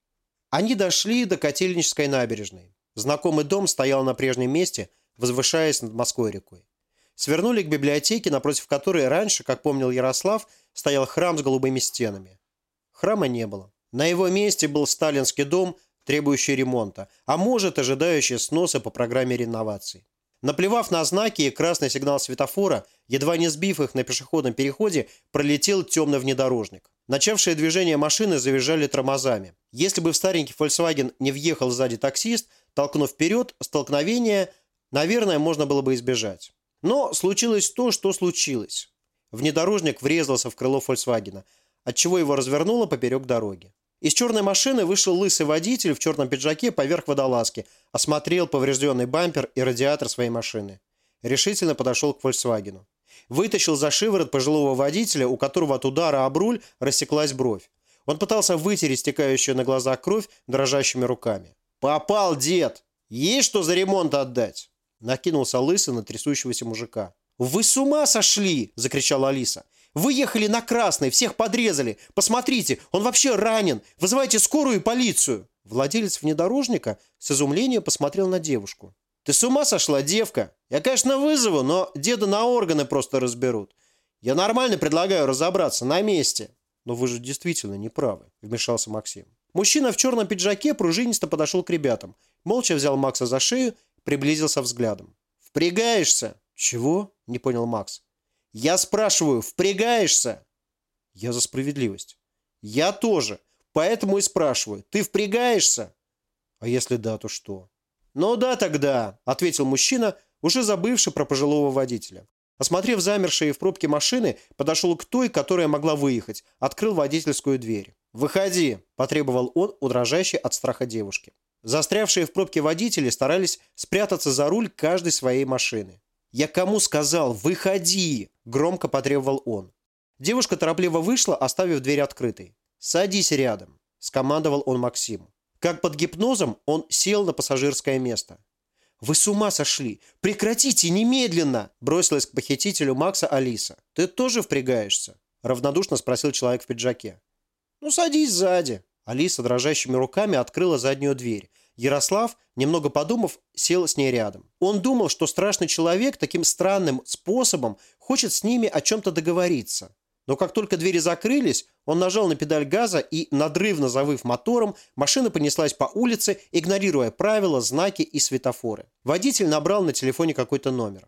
Они дошли до Котельнической набережной. Знакомый дом стоял на прежнем месте, возвышаясь над Москвой-рекой. Свернули к библиотеке, напротив которой раньше, как помнил Ярослав, стоял храм с голубыми стенами. Храма не было. На его месте был сталинский дом, требующий ремонта, а может, ожидающий сноса по программе реноваций. Наплевав на знаки и красный сигнал светофора, едва не сбив их на пешеходном переходе, пролетел темный внедорожник. Начавшие движение машины завизжали тормозами. Если бы в старенький Volkswagen не въехал сзади таксист, толкнув вперед, столкновение, наверное, можно было бы избежать. Но случилось то, что случилось. Внедорожник врезался в крыло Volkswagen, отчего его развернуло поперек дороги. Из черной машины вышел лысый водитель в черном пиджаке поверх водолазки, осмотрел поврежденный бампер и радиатор своей машины. Решительно подошел к Volkswagen. Вытащил за шиворот пожилого водителя, у которого от удара об руль рассеклась бровь. Он пытался вытереть стекающую на глазах кровь дрожащими руками. «Попал, дед! Есть что за ремонт отдать?» Накинулся лысый на трясущегося мужика. «Вы с ума сошли!» – закричала Алиса. «Вы ехали на красный, всех подрезали. Посмотрите, он вообще ранен. Вызывайте скорую и полицию!» Владелец внедорожника с изумлением посмотрел на девушку. «Ты с ума сошла, девка? Я, конечно, вызову, но деда на органы просто разберут. Я нормально предлагаю разобраться на месте». «Но вы же действительно не правы», – вмешался Максим. Мужчина в черном пиджаке пружинисто подошел к ребятам. Молча взял Макса за шею, приблизился взглядом. «Впрягаешься?» «Чего?» – не понял Макс. «Я спрашиваю, впрягаешься?» «Я за справедливость». «Я тоже. Поэтому и спрашиваю. Ты впрягаешься?» «А если да, то что?» «Ну да, тогда», – ответил мужчина, уже забывший про пожилого водителя. Осмотрев замершие в пробке машины, подошел к той, которая могла выехать, открыл водительскую дверь. «Выходи», – потребовал он у дрожащей от страха девушки. Застрявшие в пробке водители старались спрятаться за руль каждой своей машины. «Я кому сказал? Выходи!» – громко потребовал он. Девушка торопливо вышла, оставив дверь открытой. «Садись рядом», – скомандовал он Максиму. Как под гипнозом он сел на пассажирское место. «Вы с ума сошли! Прекратите немедленно!» – бросилась к похитителю Макса Алиса. «Ты тоже впрягаешься?» – равнодушно спросил человек в пиджаке. «Ну, садись сзади». Алиса дрожащими руками открыла заднюю дверь. Ярослав, немного подумав, сел с ней рядом. Он думал, что страшный человек таким странным способом хочет с ними о чем-то договориться. Но как только двери закрылись, он нажал на педаль газа и, надрывно завыв мотором, машина понеслась по улице, игнорируя правила, знаки и светофоры. Водитель набрал на телефоне какой-то номер.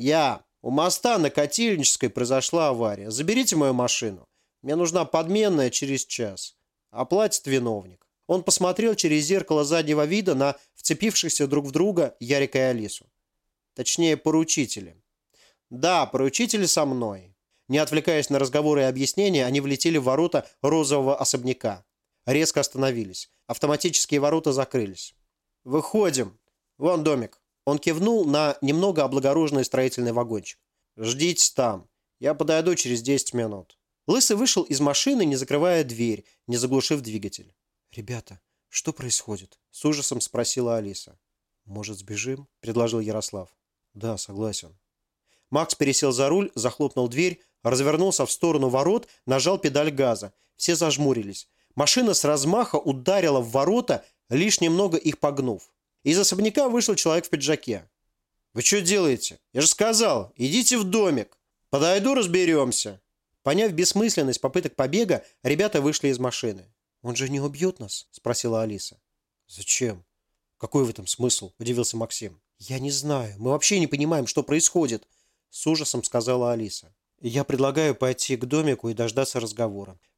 У моста на Котельнической произошла авария. Заберите мою машину. Мне нужна подменная через час. Оплатит виновник». Он посмотрел через зеркало заднего вида на вцепившихся друг в друга Ярика и Алису. Точнее, поручители. «Да, поручители со мной». Не отвлекаясь на разговоры и объяснения, они влетели в ворота розового особняка. Резко остановились. Автоматические ворота закрылись. «Выходим. Вон домик». Он кивнул на немного облагороженный строительный вагончик. «Ждите там. Я подойду через 10 минут». Лысый вышел из машины, не закрывая дверь, не заглушив двигатель. «Ребята, что происходит?» – с ужасом спросила Алиса. «Может, сбежим?» – предложил Ярослав. «Да, согласен». Макс пересел за руль, захлопнул дверь, развернулся в сторону ворот, нажал педаль газа. Все зажмурились. Машина с размаха ударила в ворота, лишь немного их погнув. Из особняка вышел человек в пиджаке. «Вы что делаете? Я же сказал, идите в домик. Подойду, разберемся». Поняв бессмысленность попыток побега, ребята вышли из машины. «Он же не убьет нас?» – спросила Алиса. «Зачем? Какой в этом смысл?» – удивился Максим. «Я не знаю. Мы вообще не понимаем, что происходит», – с ужасом сказала Алиса. «Я предлагаю пойти к домику и дождаться разговора.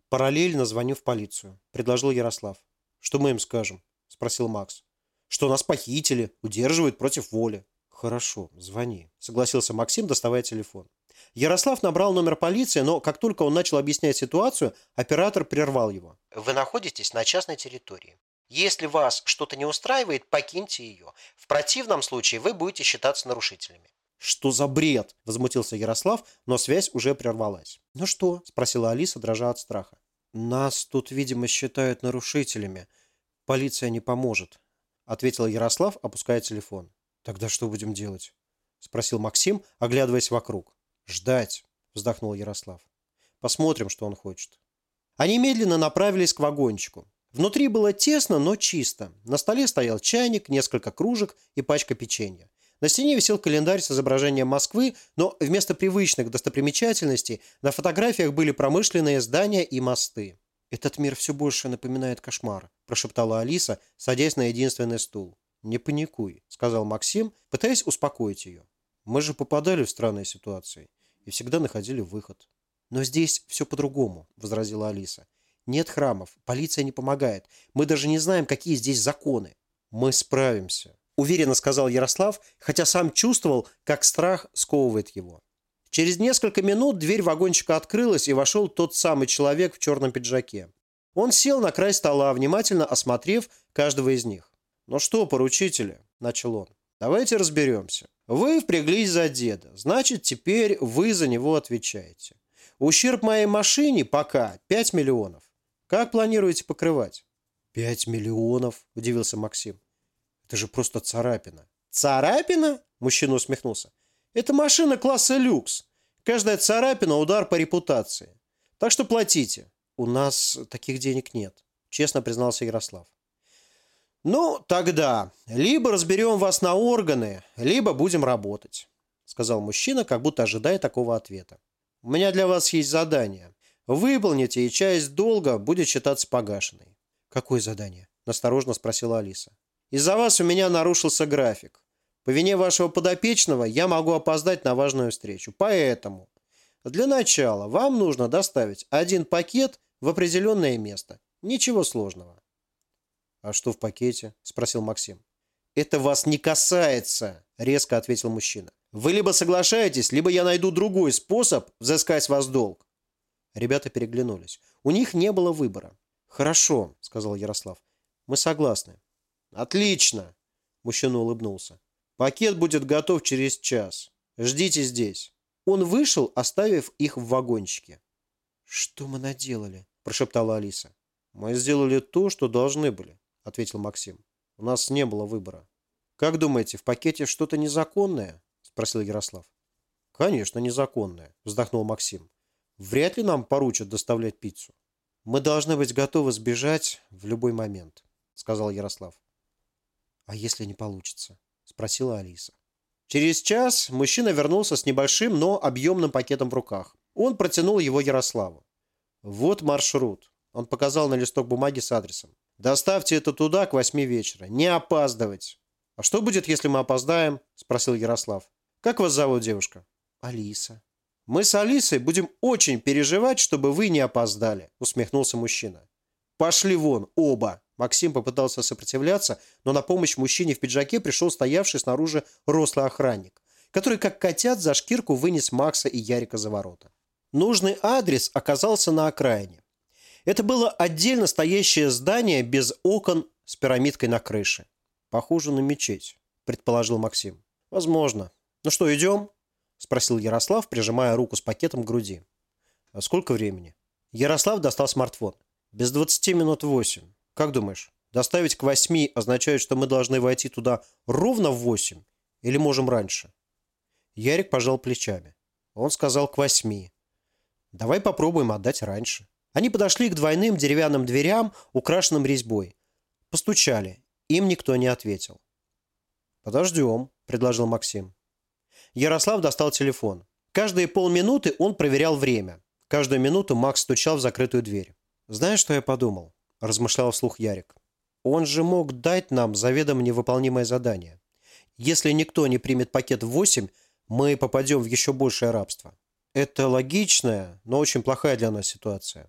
«Параллельно звоню в полицию», – предложил Ярослав. «Что мы им скажем?» – спросил Макс. «Что нас похитили, удерживают против воли». «Хорошо, звони», – согласился Максим, доставая телефон. Ярослав набрал номер полиции, но как только он начал объяснять ситуацию, оператор прервал его. «Вы находитесь на частной территории. Если вас что-то не устраивает, покиньте ее. В противном случае вы будете считаться нарушителями». «Что за бред?» – возмутился Ярослав, но связь уже прервалась. «Ну что?» – спросила Алиса, дрожа от страха. «Нас тут, видимо, считают нарушителями. Полиция не поможет», – ответил Ярослав, опуская телефон. «Тогда что будем делать?» – спросил Максим, оглядываясь вокруг. «Ждать», – вздохнул Ярослав. «Посмотрим, что он хочет». Они медленно направились к вагончику. Внутри было тесно, но чисто. На столе стоял чайник, несколько кружек и пачка печенья. На стене висел календарь с изображением Москвы, но вместо привычных достопримечательностей на фотографиях были промышленные здания и мосты. «Этот мир все больше напоминает кошмар», – прошептала Алиса, садясь на единственный стул. «Не паникуй», – сказал Максим, пытаясь успокоить ее. «Мы же попадали в странные ситуации и всегда находили выход». «Но здесь все по-другому», – возразила Алиса. «Нет храмов, полиция не помогает. Мы даже не знаем, какие здесь законы». «Мы справимся», – уверенно сказал Ярослав, хотя сам чувствовал, как страх сковывает его. Через несколько минут дверь вагончика открылась, и вошел тот самый человек в черном пиджаке. Он сел на край стола, внимательно осмотрев каждого из них. «Ну что, поручители?» – начал он. «Давайте разберемся. Вы впряглись за деда, значит, теперь вы за него отвечаете. Ущерб моей машине пока 5 миллионов. Как планируете покрывать?» 5 миллионов?» – удивился Максим. «Это же просто царапина». «Царапина?» – мужчина усмехнулся. «Это машина класса люкс. Каждая царапина – удар по репутации. Так что платите». «У нас таких денег нет», – честно признался Ярослав. «Ну, тогда либо разберем вас на органы, либо будем работать», – сказал мужчина, как будто ожидая такого ответа. «У меня для вас есть задание. Выполните, и часть долга будет считаться погашенной». «Какое задание?» – осторожно спросила Алиса. «Из-за вас у меня нарушился график. По вине вашего подопечного я могу опоздать на важную встречу. Поэтому для начала вам нужно доставить один пакет в определенное место. Ничего сложного». «А что в пакете?» – спросил Максим. «Это вас не касается», – резко ответил мужчина. «Вы либо соглашаетесь, либо я найду другой способ взыскать с вас долг». Ребята переглянулись. У них не было выбора. «Хорошо», – сказал Ярослав. «Мы согласны». «Отлично», – мужчина улыбнулся. «Пакет будет готов через час. Ждите здесь». Он вышел, оставив их в вагончике. «Что мы наделали?» – прошептала Алиса. «Мы сделали то, что должны были», – ответил Максим. «У нас не было выбора». «Как думаете, в пакете что-то незаконное?» – спросил Ярослав. «Конечно, незаконное», – вздохнул Максим. «Вряд ли нам поручат доставлять пиццу». «Мы должны быть готовы сбежать в любой момент», – сказал Ярослав. «А если не получится?» – спросила Алиса. Через час мужчина вернулся с небольшим, но объемным пакетом в руках. Он протянул его Ярославу. «Вот маршрут». Он показал на листок бумаги с адресом. «Доставьте это туда к 8 вечера. Не опаздывать». «А что будет, если мы опоздаем?» – спросил Ярослав. «Как вас зовут, девушка?» «Алиса». «Мы с Алисой будем очень переживать, чтобы вы не опоздали», – усмехнулся мужчина. «Пошли вон, оба!» Максим попытался сопротивляться, но на помощь мужчине в пиджаке пришел стоявший снаружи рослый охранник, который, как котят, за шкирку вынес Макса и Ярика за ворота. Нужный адрес оказался на окраине. Это было отдельно стоящее здание без окон с пирамидкой на крыше. «Похоже на мечеть», – предположил Максим. «Возможно. Ну что, идем?» – спросил Ярослав, прижимая руку с пакетом к груди. «А сколько времени?» Ярослав достал смартфон. «Без 20 минут 8. Как думаешь, доставить к 8 означает, что мы должны войти туда ровно в 8? Или можем раньше?» Ярик пожал плечами. Он сказал к 8. «Давай попробуем отдать раньше». Они подошли к двойным деревянным дверям, украшенным резьбой. Постучали. Им никто не ответил. «Подождем», – предложил Максим. Ярослав достал телефон. Каждые полминуты он проверял время. Каждую минуту Макс стучал в закрытую дверь. «Знаешь, что я подумал?» – размышлял вслух Ярик. «Он же мог дать нам заведомо невыполнимое задание. Если никто не примет пакет в 8, мы попадем в еще большее рабство. Это логичная, но очень плохая для нас ситуация.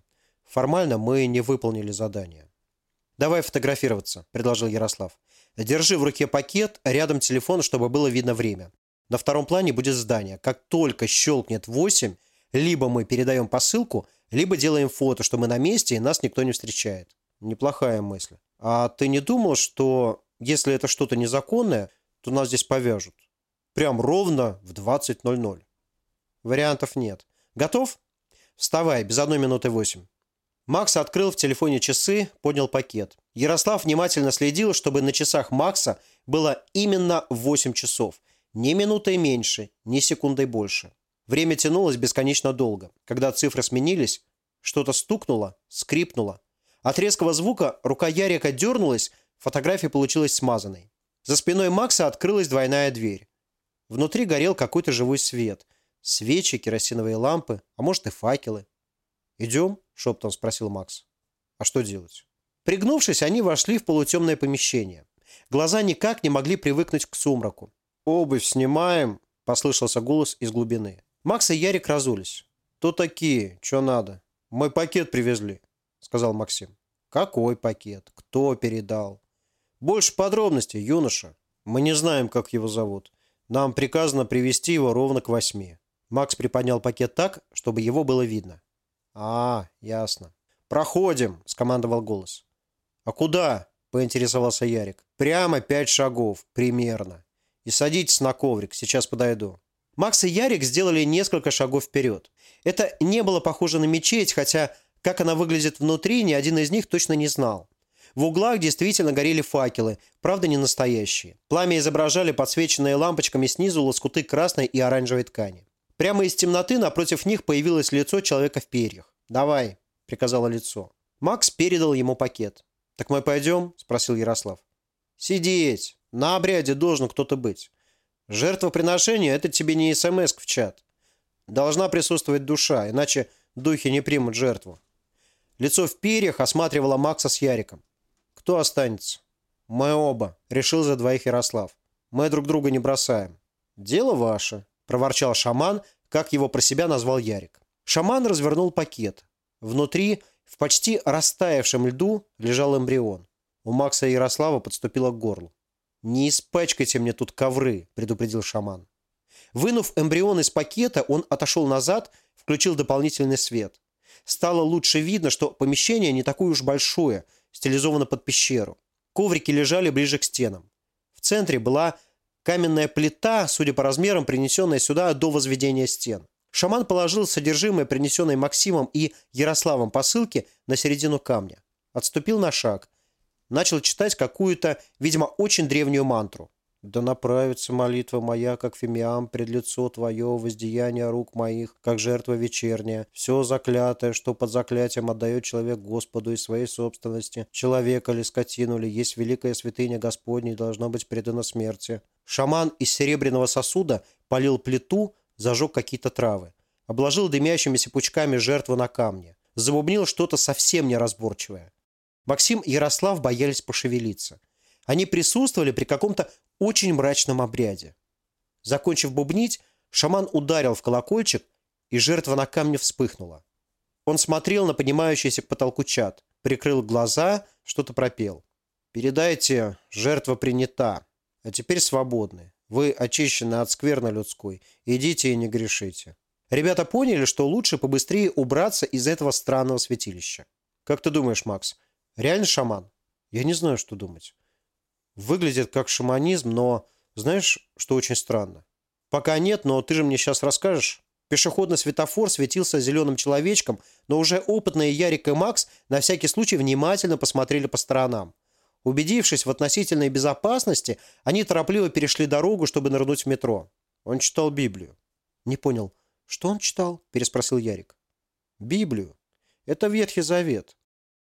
Формально мы не выполнили задание. «Давай фотографироваться», – предложил Ярослав. «Держи в руке пакет, рядом телефон, чтобы было видно время. На втором плане будет здание. Как только щелкнет 8, либо мы передаем посылку, либо делаем фото, что мы на месте и нас никто не встречает». Неплохая мысль. А ты не думал, что если это что-то незаконное, то нас здесь повяжут? Прям ровно в 20:00. Вариантов нет. Готов? Вставай, без 1:08. Макс открыл в телефоне часы, поднял пакет. Ярослав внимательно следил, чтобы на часах Макса было именно 8 часов. Ни минутой меньше, ни секундой больше. Время тянулось бесконечно долго. Когда цифры сменились, что-то стукнуло, скрипнуло. От резкого звука рука Ярика дернулась, фотография получилась смазанной. За спиной Макса открылась двойная дверь. Внутри горел какой-то живой свет. Свечи, керосиновые лампы, а может и факелы. «Идем?» – шептом спросил Макс. «А что делать?» Пригнувшись, они вошли в полутемное помещение. Глаза никак не могли привыкнуть к сумраку. «Обувь снимаем», – послышался голос из глубины. Макс и Ярик разулись. «Кто такие? Че надо?» «Мы пакет привезли», – сказал Максим. «Какой пакет? Кто передал?» «Больше подробностей, юноша. Мы не знаем, как его зовут. Нам приказано привезти его ровно к 8». Макс приподнял пакет так, чтобы его было видно. «А, ясно. Проходим», – скомандовал голос. «А куда?» – поинтересовался Ярик. «Прямо 5 шагов, примерно. И садитесь на коврик, сейчас подойду». Макс и Ярик сделали несколько шагов вперед. Это не было похоже на мечеть, хотя, как она выглядит внутри, ни один из них точно не знал. В углах действительно горели факелы, правда не настоящие. Пламя изображали подсвеченные лампочками снизу лоскуты красной и оранжевой ткани. Прямо из темноты напротив них появилось лицо человека в перьях. «Давай», – приказало лицо. Макс передал ему пакет. «Так мы пойдем?» – спросил Ярослав. «Сидеть. На обряде должен кто-то быть. Жертвоприношение – это тебе не СМС в чат. Должна присутствовать душа, иначе духи не примут жертву». Лицо в перьях осматривало Макса с Яриком. «Кто останется?» «Мы оба», – решил за двоих Ярослав. «Мы друг друга не бросаем». «Дело ваше», – проворчал шаман, как его про себя назвал Ярик. Шаман развернул пакет. Внутри, в почти растаявшем льду, лежал эмбрион. У Макса и Ярослава подступило к горлу. «Не испачкайте мне тут ковры», – предупредил шаман. Вынув эмбрион из пакета, он отошел назад, включил дополнительный свет. Стало лучше видно, что помещение не такое уж большое, стилизовано под пещеру. Коврики лежали ближе к стенам. В центре была каменная плита, судя по размерам, принесенная сюда до возведения стен. Шаман положил содержимое, принесенное Максимом и Ярославом посылки, на середину камня. Отступил на шаг. Начал читать какую-то, видимо, очень древнюю мантру. «Да направится молитва моя, как фимиам, пред лицо твое, воздеяние рук моих, как жертва вечерняя. Все заклятое, что под заклятием отдает человек Господу из своей собственности, человека ли, скотину ли, есть великая святыня Господня и должно быть предано смерти». Шаман из серебряного сосуда полил плиту, зажег какие-то травы. Обложил дымящимися пучками жертву на камне. Забубнил что-то совсем неразборчивое. Максим и Ярослав боялись пошевелиться. Они присутствовали при каком-то очень мрачном обряде. Закончив бубнить, шаман ударил в колокольчик, и жертва на камне вспыхнула. Он смотрел на поднимающийся к потолку чад, прикрыл глаза, что-то пропел. «Передайте, жертва принята, а теперь свободны. Вы очищены от скверны людской, идите и не грешите». Ребята поняли, что лучше побыстрее убраться из этого странного святилища. «Как ты думаешь, Макс, реально шаман?» «Я не знаю, что думать. Выглядит как шаманизм, но знаешь, что очень странно? Пока нет, но ты же мне сейчас расскажешь». Пешеходный светофор светился зеленым человечком, но уже опытные Ярик и Макс на всякий случай внимательно посмотрели по сторонам. Убедившись в относительной безопасности, они торопливо перешли дорогу, чтобы нырнуть в метро. Он читал Библию. «Не понял, что он читал?» – переспросил Ярик. «Библию. Это Ветхий Завет.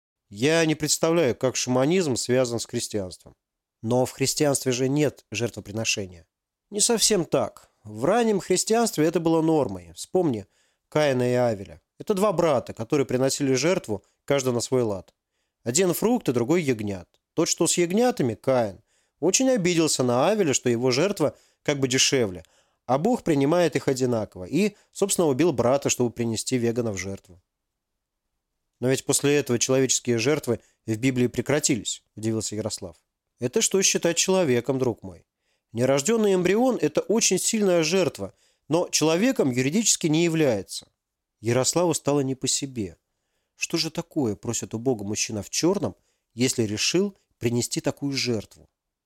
Я не представляю, как шаманизм связан с христианством». «Но в христианстве же нет жертвоприношения». «Не совсем так. В раннем христианстве это было нормой. Вспомни Каина и Авеля. Это два брата, которые приносили жертву, каждый на свой лад. Один фрукт, другой ягнят. Тот, что с ягнятами, Каин, очень обиделся на Авеля, что его жертва как бы дешевле, а Бог принимает их одинаково. И, собственно, убил брата, чтобы принести вегана в жертву». Но ведь после этого человеческие жертвы в Библии прекратились, удивился Ярослав. Это что считать человеком, друг мой? Нерожденный эмбрион – это очень сильная жертва, но человеком юридически не является. Ярославу стало не по себе. Что же такое просит у Бога мужчина в черном, если решил принести такую жертву?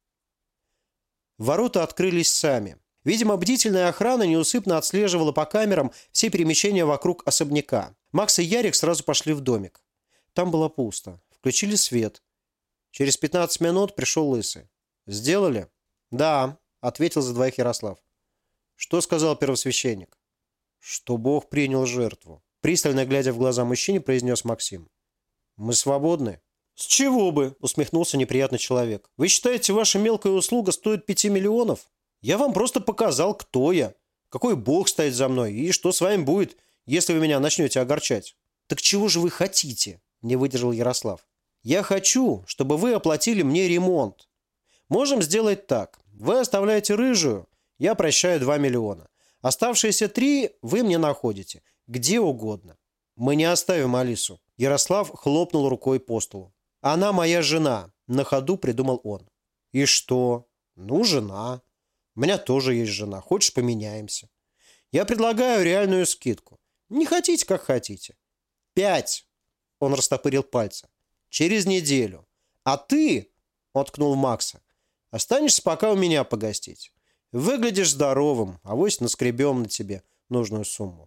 Ворота открылись сами. Видимо, бдительная охрана неусыпно отслеживала по камерам все перемещения вокруг особняка. Макс и Ярик сразу пошли в домик. Там было пусто. Включили свет. Через 15 минут пришел Лысый. «Сделали?» «Да», — ответил за двоих Ярослав. «Что сказал первосвященник?» «Что Бог принял жертву», — пристально глядя в глаза мужчине, произнес Максим. «Мы свободны?» «С чего бы?» — усмехнулся неприятный человек. «Вы считаете, ваша мелкая услуга стоит 5 миллионов? Я вам просто показал, кто я, какой Бог стоит за мной и что с вами будет, если вы меня начнете огорчать». «Так чего же вы хотите?» — не выдержал Ярослав. «Я хочу, чтобы вы оплатили мне ремонт. Можем сделать так. Вы оставляете рыжую, я прощаю 2 миллиона. Оставшиеся 3 вы мне находите. Где угодно. Мы не оставим Алису». Ярослав хлопнул рукой по столу. «Она моя жена», — на ходу придумал он. «И что? Ну, жена. У меня тоже есть жена. Хочешь, поменяемся? Я предлагаю реальную скидку. Не хотите, как хотите. 5. Он растопырил пальцы. «Через неделю. А ты, — он ткнул в Макса, — останешься пока у меня погостить. Выглядишь здоровым, авось наскребем на тебе нужную сумму».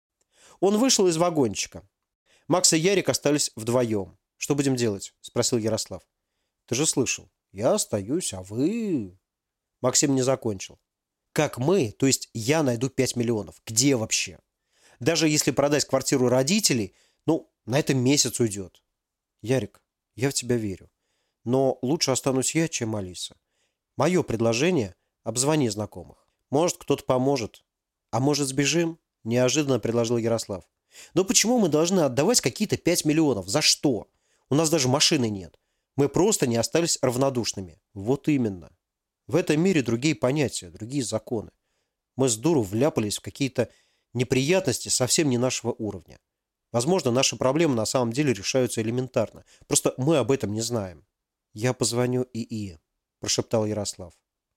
Он вышел из вагончика. Макс и Ярик остались вдвоем. «Что будем делать?» — спросил Ярослав. «Ты же слышал. Я остаюсь, а вы...» Максим не закончил. «Как мы, то есть я найду 5 миллионов? Где вообще? Даже если продать квартиру родителей, ну, на это месяц уйдет». «Ярик, я в тебя верю. Но лучше останусь я, чем Алиса. Мое предложение — обзвони знакомых. Может, кто-то поможет. А может, сбежим?» — неожиданно предложил Ярослав. «Но почему мы должны отдавать какие-то 5 миллионов? За что? У нас даже машины нет. Мы просто не остались равнодушными». «Вот именно. В этом мире другие понятия, другие законы. Мы с дуру вляпались в какие-то неприятности совсем не нашего уровня. Возможно, наши проблемы на самом деле решаются элементарно. Просто мы об этом не знаем». «Я позвоню ИИ», – прошептал Ярослав.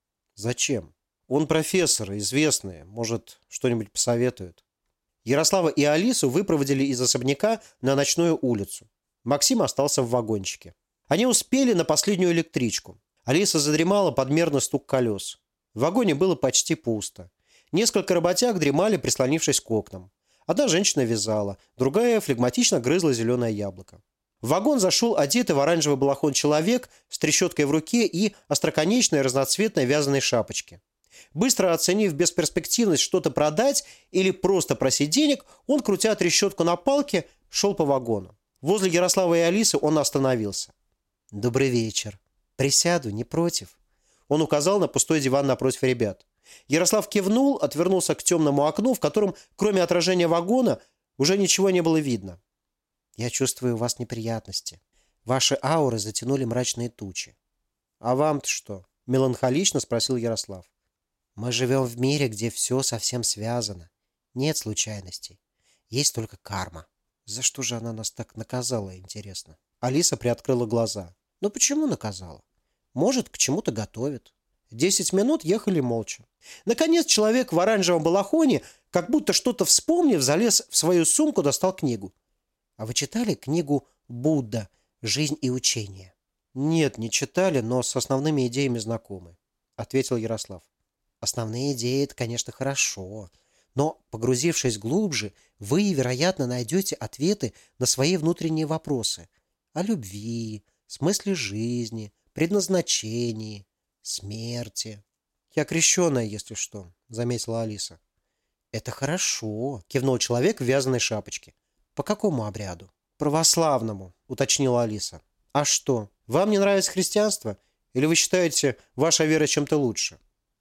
«Зачем? Он профессор, известный. Может, что-нибудь посоветует». Ярослава и Алису выпроводили из особняка на ночную улицу. Максим остался в вагончике. Они успели на последнюю электричку. Алиса задремала под мерный стук колес. В вагоне было почти пусто. Несколько работяг дремали, прислонившись к окнам. Одна женщина вязала, другая флегматично грызла зеленое яблоко. В вагон зашел одетый в оранжевый балахон человек с трещоткой в руке и остроконечной разноцветной вязаной шапочке. Быстро оценив бесперспективность что-то продать или просто просить денег, он, крутя трещотку на палке, шел по вагону. Возле Ярослава и Алисы он остановился. «Добрый вечер. Присяду, не против?» Он указал на пустой диван напротив ребят. Ярослав кивнул, отвернулся к темному окну, в котором, кроме отражения вагона, уже ничего не было видно. «Я чувствую у вас неприятности. Ваши ауры затянули мрачные тучи». «А вам-то что?» – меланхолично спросил Ярослав. «Мы живем в мире, где все совсем связано. Нет случайностей. Есть только карма». «За что же она нас так наказала, интересно?» Алиса приоткрыла глаза. «Ну почему наказала? Может, к чему-то готовит». 10 минут ехали молча. Наконец человек в оранжевом балахоне, как будто что-то вспомнив, залез в свою сумку, достал книгу. «А вы читали книгу «Будда. Жизнь и учение»?» «Нет, не читали, но с основными идеями знакомы», — ответил Ярослав. «Основные идеи — это, конечно, хорошо. Но, погрузившись глубже, вы, вероятно, найдете ответы на свои внутренние вопросы о любви, смысле жизни, предназначении, смерти». «Я крещеная, если что», — заметила Алиса. «Это хорошо», — кивнул человек в вязаной шапочке. «По какому обряду?» «Православному», — уточнила Алиса. «А что, вам не нравится христианство? Или вы считаете, ваша вера чем-то лучше?»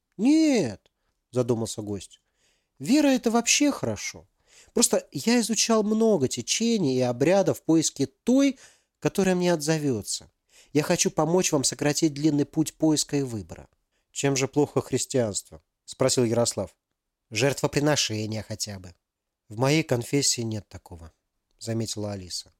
«Нет», — задумался гость. «Вера — это вообще хорошо. Просто я изучал много течений и обрядов в поиске той, которая мне отзовется. Я хочу помочь вам сократить длинный путь поиска и выбора». «Чем же плохо христианство?» – спросил Ярослав. «Жертвоприношения хотя бы». «В моей конфессии нет такого», – заметила Алиса.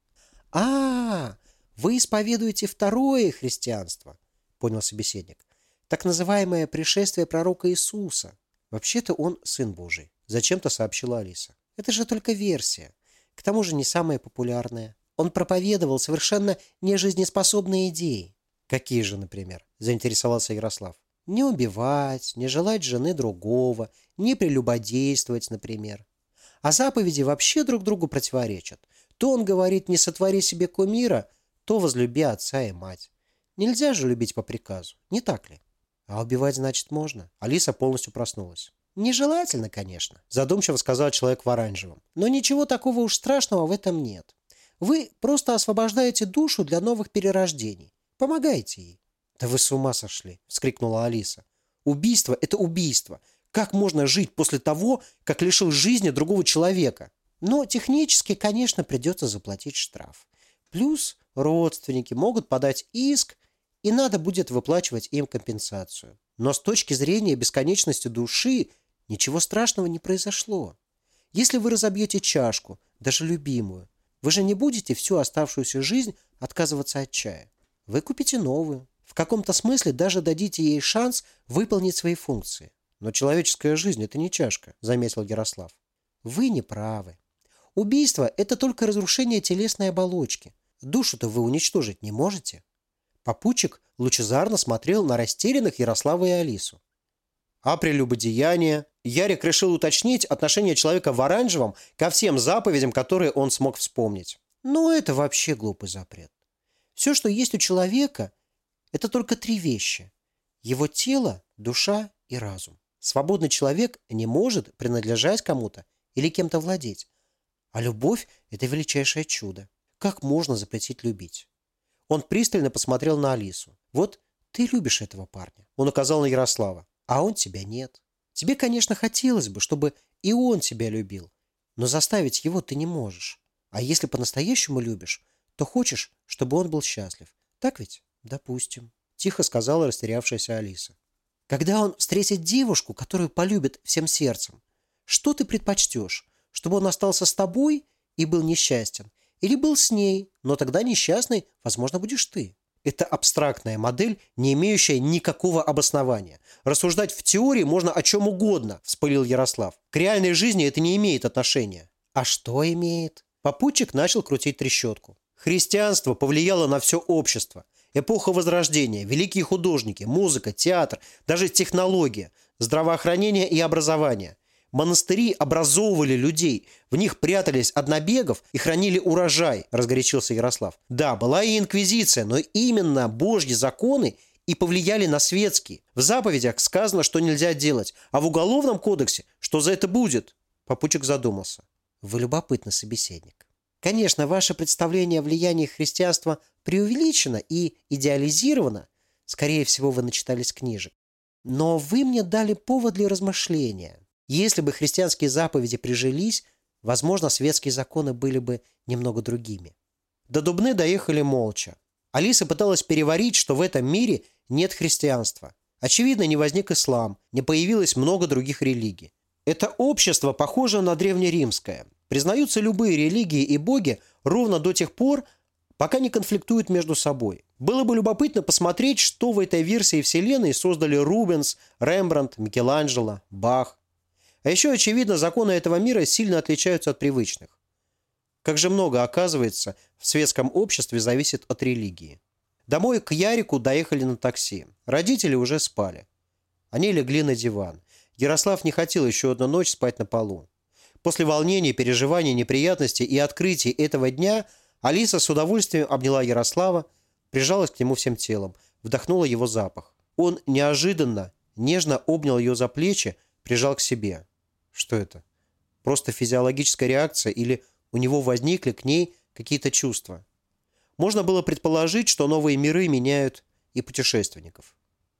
«А, вы исповедуете второе христианство», — понял собеседник. «Так называемое пришествие пророка Иисуса. Вообще-то он сын Божий», — зачем-то сообщила Алиса. «Это же только версия. К тому же не самая популярная. Он проповедовал совершенно нежизнеспособные идеи». «Какие же, например?» – заинтересовался Ярослав. «Не убивать, не желать жены другого, не прелюбодействовать, например. А заповеди вообще друг другу противоречат. То он говорит: не сотвори себе кумира, то возлюби отца и мать. Нельзя же любить по приказу, не так ли? А убивать, значит, можно». Алиса полностью проснулась. «Нежелательно, конечно», – задумчиво сказал человек в оранжевом. «Но ничего такого уж страшного в этом нет. Вы просто освобождаете душу для новых перерождений. Помогайте ей». «Да вы с ума сошли!» – вскрикнула Алиса. «Убийство – это убийство. Как можно жить после того, как лишил жизни другого человека?» «Но технически, конечно, придется заплатить штраф. Плюс родственники могут подать иск, и надо будет выплачивать им компенсацию. Но с точки зрения бесконечности души ничего страшного не произошло. Если вы разобьете чашку, даже любимую, вы же не будете всю оставшуюся жизнь отказываться от чая. Вы купите новую. В каком-то смысле даже дадите ей шанс выполнить свои функции». «Но человеческая жизнь – это не чашка», – заметил Ярослав. «Вы не правы. Убийство – это только разрушение телесной оболочки. Душу-то вы уничтожить не можете». Попутчик лучезарно смотрел на растерянных Ярослава и Алису. «А прелюбодеяние?» Ярик решил уточнить отношение человека в оранжевом ко всем заповедям, которые он смог вспомнить. «Ну, это вообще глупый запрет. Все, что есть у человека – это только 3 вещи. Его тело, душа и разум. Свободный человек не может принадлежать кому-то или кем-то владеть. А любовь – это величайшее чудо. Как можно запретить любить?» Он пристально посмотрел на Алису. «Вот ты любишь этого парня», – он указал на Ярослава, – «а он тебя нет. Тебе, конечно, хотелось бы, чтобы и он тебя любил, но заставить его ты не можешь. А если по-настоящему любишь, то хочешь, чтобы он был счастлив. Так ведь?» «Допустим», – тихо сказала растерявшаяся Алиса. «Когда он встретит девушку, которую полюбит всем сердцем, что ты предпочтешь? Чтобы он остался с тобой и был несчастен? Или был с ней, но тогда несчастной, возможно, будешь ты?» Это абстрактная модель, не имеющая никакого обоснования. Рассуждать в теории можно о чем угодно, вспылил Ярослав. К реальной жизни это не имеет отношения. А что имеет? Попутчик начал крутить трещотку. Христианство повлияло на все общество. Эпоха Возрождения, великие художники, музыка, театр, даже технология, здравоохранение и образование. Монастыри образовывали людей, в них прятались от набегов и хранили урожай, разгорячился Ярослав. Да, была и инквизиция, но именно Божьи законы и повлияли на светские. В заповедях сказано, что нельзя делать, а в Уголовном кодексе, что за это будет? Попутчик задумался. Вы любопытный собеседник. Конечно, ваше представление о влиянии христианства преувеличено и идеализировано. Скорее всего, вы начитались книжек. Но вы мне дали повод для размышления. Если бы христианские заповеди прижились, возможно, светские законы были бы немного другими. До Дубны доехали молча. Алиса пыталась переварить, что в этом мире нет христианства. Очевидно, не возник ислам, не появилось много других религий. Это общество похоже на древнеримское. Признаются любые религии и боги ровно до тех пор, пока не конфликтуют между собой. Было бы любопытно посмотреть, что в этой версии Вселенной создали Рубенс, Рембрандт, Микеланджело, Бах. А еще, очевидно, законы этого мира сильно отличаются от привычных. Как же много, оказывается, в светском обществе зависит от религии. Домой к Ярику доехали на такси. Родители уже спали. Они легли на диван. Ярослав не хотел еще одну ночь спать на полу. После волнений, переживаний, неприятностей и открытий этого дня Алиса с удовольствием обняла Ярослава, прижалась к нему всем телом, вдохнула его запах. Он неожиданно, нежно обнял ее за плечи, прижал к себе. Что это? Просто физиологическая реакция или у него возникли к ней какие-то чувства? Можно было предположить, что новые миры меняют и путешественников.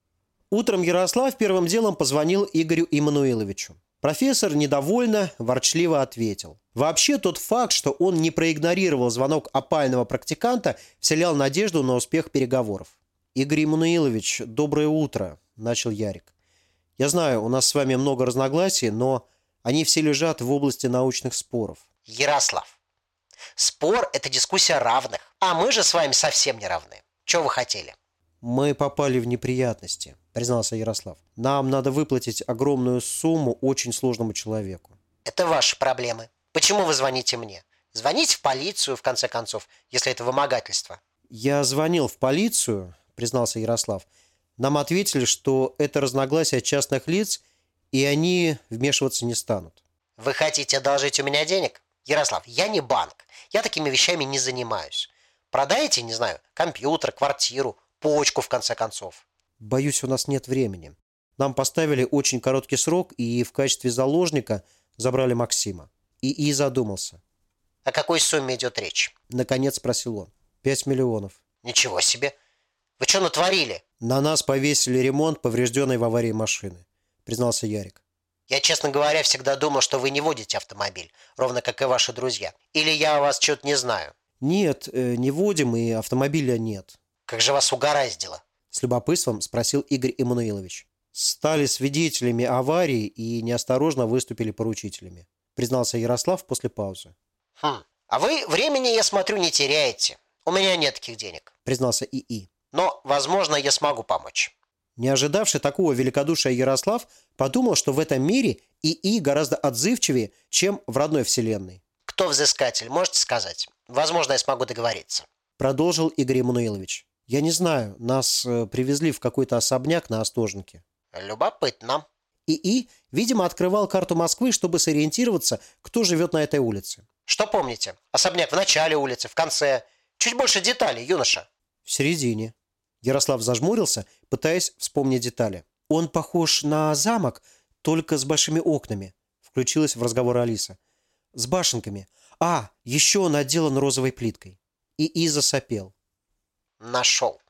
Утром Ярослав первым делом позвонил Игорю Иммануиловичу. Профессор недовольно, ворчливо ответил. Вообще тот факт, что он не проигнорировал звонок опального практиканта, вселял надежду на успех переговоров. «Игорь Иммануилович, доброе утро», – начал Ярик. «Я знаю, у нас с вами много разногласий, но они все лежат в области научных споров». Ярослав, Спор – это дискуссия равных. А мы же с вами совсем не равны. Чего вы хотели? «Мы попали в неприятности», — признался Ярослав. «Нам надо выплатить огромную сумму очень сложному человеку». Это ваши проблемы. Почему вы звоните мне? Звоните в полицию, в конце концов, если это вымогательство. «Я звонил в полицию», — признался Ярослав. «Нам ответили, что это разногласия частных лиц, и они вмешиваться не станут». Вы хотите одолжить у меня денег? Ярослав, я не банк. Я такими вещами не занимаюсь. Продайте, не знаю, компьютер, квартиру, почку, в конце концов. «Боюсь, у нас нет времени. Нам поставили очень короткий срок, и в качестве заложника забрали Максима». ИИ задумался. О какой сумме идет речь? Наконец спросил он. 5 миллионов. Ничего себе. Вы что натворили? «На нас повесили ремонт поврежденной в аварии машины», признался Ярик. Я, честно говоря, всегда думал, что вы не водите автомобиль, ровно как и ваши друзья. Или я о вас что-то не знаю. «Нет, не водим, и автомобиля нет», Как же вас угораздило? с любопытством спросил Игорь Эммануилович. «Стали свидетелями аварии и неосторожно выступили поручителями», признался Ярослав после паузы. А вы времени, я смотрю, не теряете. У меня нет таких денег. Признался ИИ. Но, возможно, я смогу помочь. Не ожидавший такого великодушия Ярослав подумал, что в этом мире ИИ гораздо отзывчивее, чем в родной вселенной. Кто взыскатель, можете сказать? Возможно, я смогу договориться. Продолжил Игорь Эммануилович. «Я не знаю, нас привезли в какой-то особняк на Остоженке». Любопытно. ИИ, видимо, открывал карту Москвы, чтобы сориентироваться, кто живет на этой улице. Что помните? Особняк в начале улицы, в конце. Чуть больше деталей, юноша. В середине. Ярослав зажмурился, пытаясь вспомнить детали. «Он похож на замок, только с большими окнами», включилась в разговор Алиса. «С башенками. А, еще он отделан розовой плиткой». ИИ засопел. Нашел.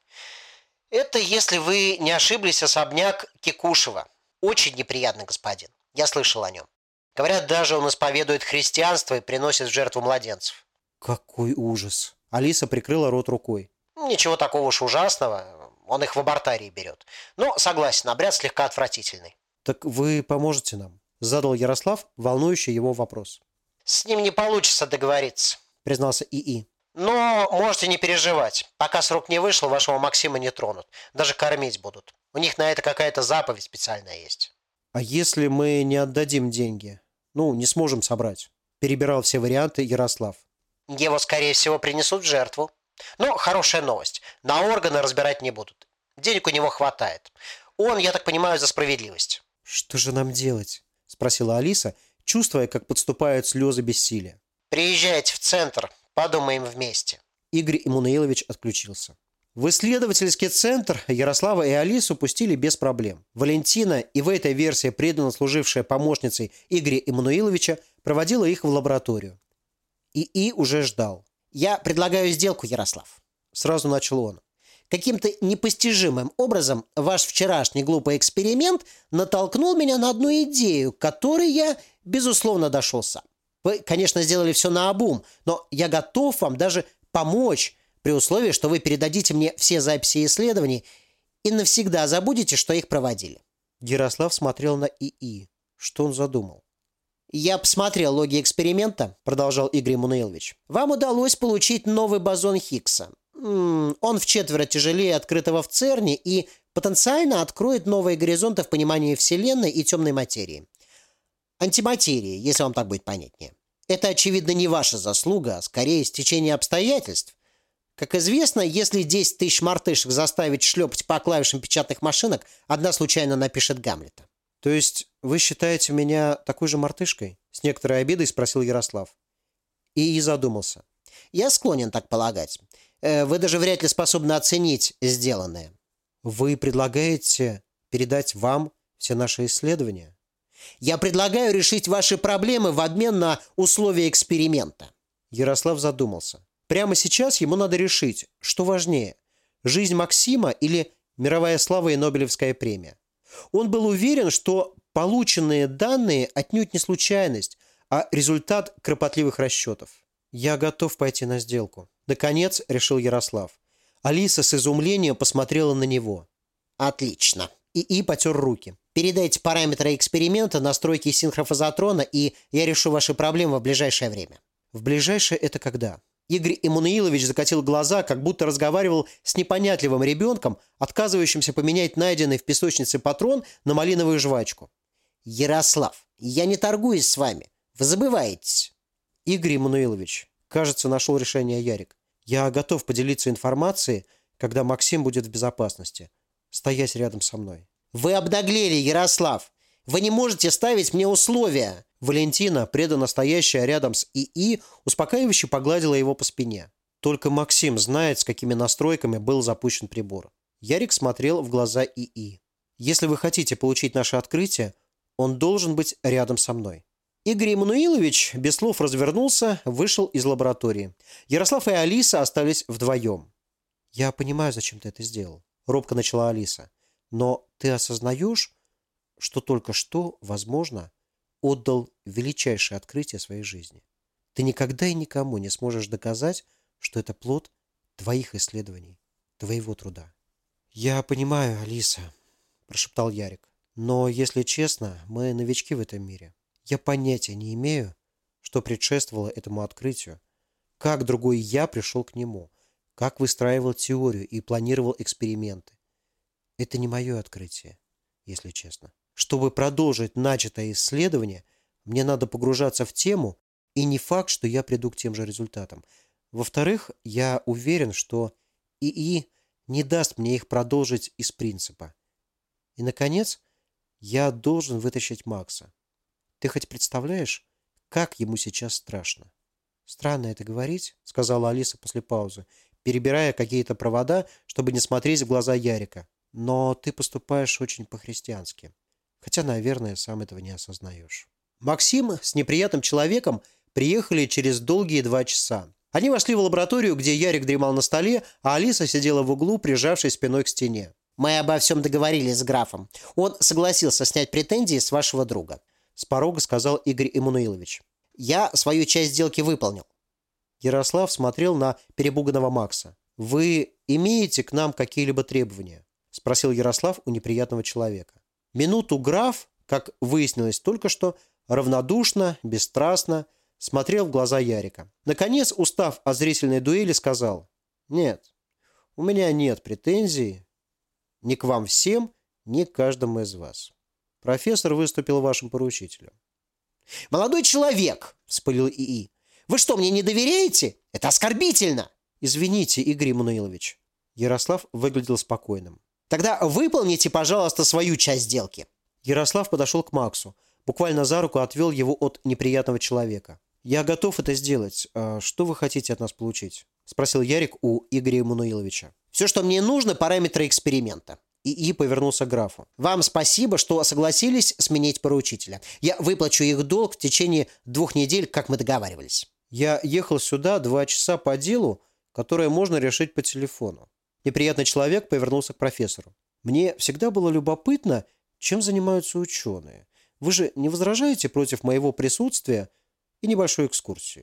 Это, если вы не ошиблись, особняк Кекушева. Очень неприятный господин. Я слышал о нем. Говорят, даже он исповедует христианство и приносит в жертву младенцев. «Какой ужас!» Алиса прикрыла рот рукой. Ничего такого уж ужасного. Он их в абортарии берет. Но, согласен, обряд слегка отвратительный. «Так вы поможете нам?» Задал Ярослав волнующий его вопрос. С ним не получится договориться. Признался ИИ. Но можете не переживать. Пока срок не вышел, вашего Максима не тронут. Даже кормить будут. У них на это какая-то заповедь специальная есть. «А если мы не отдадим деньги? Не сможем собрать?» Перебирал все варианты Ярослав. Его, скорее всего, принесут в жертву. Но хорошая новость. На органы разбирать не будут. Денег у него хватает. Он, я так понимаю, за справедливость. «Что же нам делать?» Спросила Алиса, чувствуя, как подступают слезы бессилия. Приезжайте в центр, подумаем вместе. Игорь Эммануилович отключился. В исследовательский центр Ярослава и Алису пустили без проблем. Валентина, и в этой версии преданно служившая помощницей Игоря Эммануиловича, проводила их в лабораторию. ИИ уже ждал. Я предлагаю сделку, Ярослав. Сразу начал он. Каким-то непостижимым образом ваш вчерашний глупый эксперимент натолкнул меня на одну идею, к которой я, безусловно, дошел сам. Вы, конечно, сделали все наобум, но я готов вам даже помочь, при условии, что вы передадите мне все записи исследований и навсегда забудете, что их проводили. Ярослав смотрел на ИИ. Что он задумал? Я посмотрел логи эксперимента, продолжал Игорь Эммануилович. Вам удалось получить новый бозон Хиггса. Он вчетверо тяжелее открытого в ЦЕРНе и потенциально откроет новые горизонты в понимании Вселенной и темной материи. Антиматерии, если вам так будет понятнее. Это, очевидно, не ваша заслуга, а скорее стечение обстоятельств. Как известно, если 10 тысяч мартышек заставить шлепать по клавишам печатных машинок, одна случайно напишет Гамлета. «То есть вы считаете меня такой же мартышкой?» С некоторой обидой спросил Ярослав. ИИ задумался. Я склонен так полагать. Вы даже вряд ли способны оценить сделанное. «Вы предлагаете передать вам все наши исследования?» Я предлагаю решить ваши проблемы в обмен на условия эксперимента. Ярослав задумался. Прямо сейчас ему надо решить, что важнее – жизнь Максима или мировая слава и Нобелевская премия. Он был уверен, что полученные данные отнюдь не случайность, а результат кропотливых расчетов. «Я готов пойти на сделку», – наконец решил Ярослав. Алиса с изумлением посмотрела на него. Отлично. ИИ потер руки. Передайте параметры эксперимента, настройки синхрофазотрона, и я решу ваши проблемы в ближайшее время. В ближайшее это когда? Игорь Эммануилович закатил глаза, как будто разговаривал с непонятливым ребенком, отказывающимся поменять найденный в песочнице патрон на малиновую жвачку. Ярослав, я не торгуюсь с вами. Вы забываетесь. Игорь Эммануилович, кажется, нашел решение Ярик. Я готов поделиться информацией, когда Максим будет в безопасности, стоять рядом со мной. Вы обнаглели, Ярослав. Вы не можете ставить мне условия. Валентина, преданно стоящая рядом с ИИ, успокаивающе погладила его по спине. Только Максим знает, с какими настройками был запущен прибор. Ярик смотрел в глаза ИИ. Если вы хотите получить наше открытие, он должен быть рядом со мной. Игорь Эммануилович без слов развернулся, вышел из лаборатории. Ярослав и Алиса остались вдвоем. «Я понимаю, зачем ты это сделал», — робко начала Алиса. «Но ты осознаешь, что только что, возможно, отдал величайшее открытие своей жизни. Ты никогда и никому не сможешь доказать, что это плод твоих исследований, твоего труда». «Я понимаю, Алиса», – прошептал Ярик. «Но, если честно, мы новички в этом мире. Я понятия не имею, что предшествовало этому открытию, как другой я пришел к нему, как выстраивал теорию и планировал эксперименты. Это не мое открытие, если честно. Чтобы продолжить начатое исследование, мне надо погружаться в тему, и не факт, что я приду к тем же результатам. Во-вторых, я уверен, что ИИ не даст мне их продолжить из принципа. И, наконец, я должен вытащить Макса. Ты хоть представляешь, как ему сейчас страшно?» «Странно это говорить», — сказала Алиса после паузы, перебирая какие-то провода, чтобы не смотреть в глаза Ярика. «Но ты поступаешь очень по-христиански. Хотя, наверное, сам этого не осознаешь». Максим с неприятным человеком приехали через долгие 2 часа. Они вошли в лабораторию, где Ярик дремал на столе, а Алиса сидела в углу, прижавшись спиной к стене. Мы обо всем договорились с графом. Он согласился снять претензии с вашего друга. С порога сказал Игорь Эммануилович. Я свою часть сделки выполнил. Ярослав смотрел на перепуганного Макса. «Вы имеете к нам какие-либо требования?» – спросил Ярослав у неприятного человека. Минуту граф, как выяснилось только что, равнодушно, бесстрастно смотрел в глаза Ярика. Наконец, устав от зрительной дуэли, сказал: «Нет, у меня нет претензий ни к вам всем, ни к каждому из вас. Профессор выступил вашим поручителем». «Молодой человек!» – вспылил ИИ. «Вы что, мне не доверяете? Это оскорбительно!» «Извините, Игорь Эммануилович». Ярослав выглядел спокойным. «Тогда выполните, пожалуйста, свою часть сделки». Ярослав подошел к Максу, буквально за руку отвел его от неприятного человека. «Я готов это сделать. Что вы хотите от нас получить?» – спросил Ярик у Игоря Эммануиловича. «Все, что мне нужно, параметры эксперимента». ИИ повернулся к графу. «Вам спасибо, что согласились сменить поручителя. Я выплачу их долг в течение 2 недель, как мы договаривались». «Я ехал сюда 2 часа по делу, которое можно решить по телефону». Неприятный человек повернулся к профессору. «Мне всегда было любопытно, чем занимаются ученые. Вы же не возражаете против моего присутствия и небольшой экскурсии?»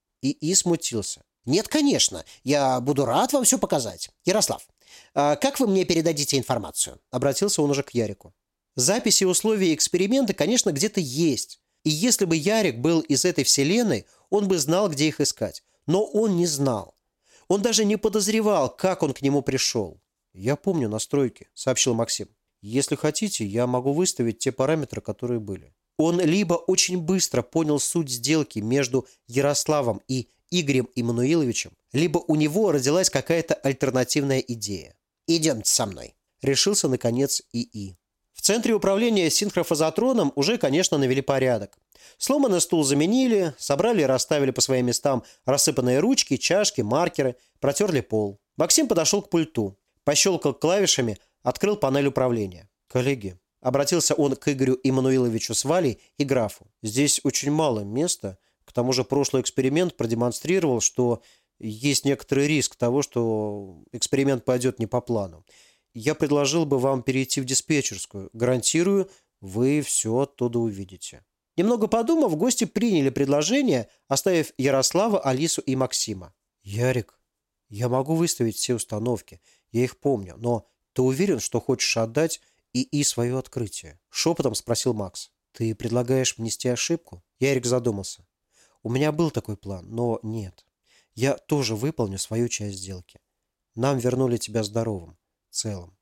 ИИ смутился. «Нет, конечно. Я буду рад вам все показать. Ярослав, как вы мне передадите информацию?» Обратился он уже к Ярику. «Записи условий эксперимента, конечно, где-то есть. И если бы Ярик был из этой вселенной, он бы знал, где их искать. Но он не знал. Он даже не подозревал, как он к нему пришел». «Я помню настройки», — сообщил Максим. «Если хотите, я могу выставить те параметры, которые были». Он либо очень быстро понял суть сделки между Ярославом и Игорем Эммануиловичем, либо у него родилась какая-то альтернативная идея. «Идемте со мной», — решился, наконец, ИИ. В центре управления синхрофазотроном уже, конечно, навели порядок. Сломанный стул заменили, собрали и расставили по своим местам рассыпанные ручки, чашки, маркеры, протерли пол. Максим подошел к пульту, пощелкал клавишами, открыл панель управления. «Коллеги», — обратился он к Игорю Эммануиловичу с Валей и графу, «здесь очень мало места. К тому же прошлый эксперимент продемонстрировал, что есть некоторый риск того, что эксперимент пойдет не по плану. Я предложил бы вам перейти в диспетчерскую. Гарантирую, вы все оттуда увидите». Немного подумав, гости приняли предложение, оставив Ярослава, Алису и Максима. «Ярик, я могу выставить все установки, я их помню, но ты уверен, что хочешь отдать ИИ свое открытие?» Шепотом спросил Макс. «Ты предлагаешь внести ошибку?» Ярик задумался. У меня был такой план, но нет. Я тоже выполню свою часть сделки. Нам вернули тебя здоровым, целым.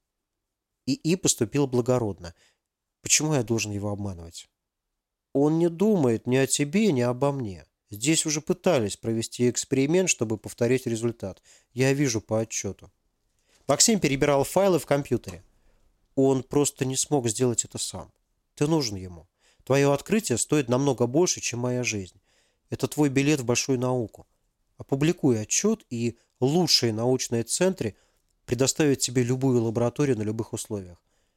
ИИ поступил благородно. Почему я должен его обманывать? Он не думает ни о тебе, ни обо мне. Здесь уже пытались провести эксперимент, чтобы повторить результат. Я вижу по отчету. Максим перебирал файлы в компьютере. Он просто не смог сделать это сам. Ты нужен ему. Твое открытие стоит намного больше, чем моя жизнь. Это твой билет в большую науку. Опубликуй отчет, и лучшие научные центры предоставят тебе любую лабораторию на любых условиях.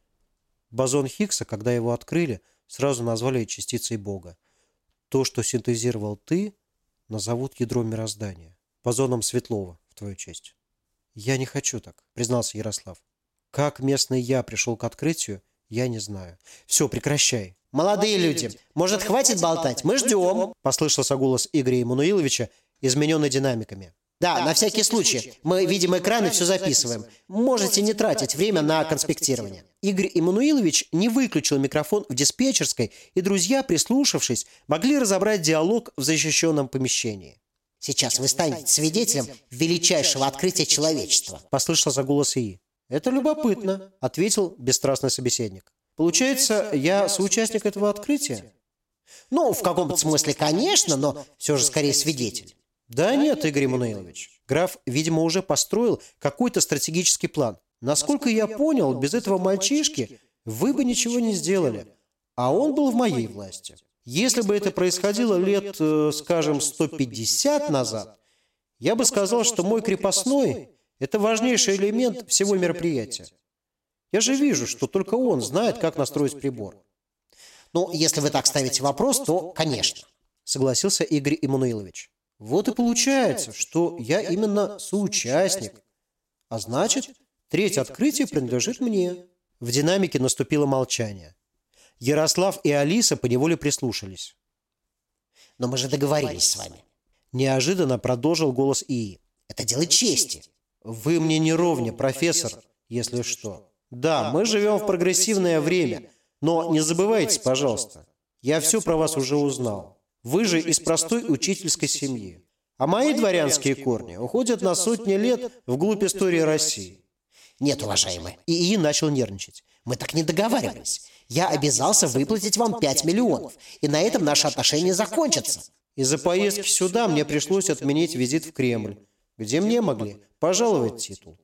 Бозон Хиггса, когда его открыли, сразу назвали частицей Бога. То, что синтезировал ты, назовут ядром мироздания. Бозоном Светлова, в твою честь. Я не хочу так, признался Ярослав. Как местный я пришел к открытию, я не знаю. Все, прекращай. Молодые люди, может, хватит болтать? Мы ждем. Послышался голос Игоря Эммануиловича, измененный динамиками. Да, на всякий случай. Мы видим экран и все записываем. Можете не тратить время на конспектирование. Игорь Эммануилович не выключил микрофон в диспетчерской, и друзья, прислушавшись, могли разобрать диалог в защищенном помещении. Сейчас вы станете свидетелем величайшего открытия человечества. Послышался голос ИИ. «Это любопытно», — ответил бесстрастный собеседник. «Получается, я соучастник этого открытия?» Ну, в каком-то смысле, конечно, но все же скорее свидетель. Да нет, Игорь Эммануилович. Граф, видимо, уже построил какой-то стратегический план. Насколько я понял, без этого мальчишки вы бы ничего не сделали. А он был в моей власти. Если бы это происходило лет, скажем, 150 назад, я бы сказал, что мой крепостной – это важнейший элемент всего мероприятия. Я же вижу, что только он знает, как настроить прибор. Ну, если вы так ставите вопрос, то, конечно. Согласился Игорь Эммануилович. Вот и получается, что я именно соучастник. А значит, третье открытие принадлежит мне. В динамике наступило молчание. Ярослав и Алиса поневоле прислушались. Но мы же договорились с вами. Неожиданно продолжил голос ИИ. Это дело чести. Вы мне не ровня, профессор, если что. Да, мы живем в прогрессивное время, но не забывайте, пожалуйста, я все про вас уже узнал. Вы же из простой учительской семьи. А мои дворянские корни уходят на сотни лет вглубь истории России. Нет, уважаемый. ИИ начал нервничать. Мы так не договаривались. Я обязался выплатить вам 5 миллионов, и на этом наши отношения закончатся. Из-за поездки сюда мне пришлось отменить визит в Кремль, где мне могли пожаловать титул.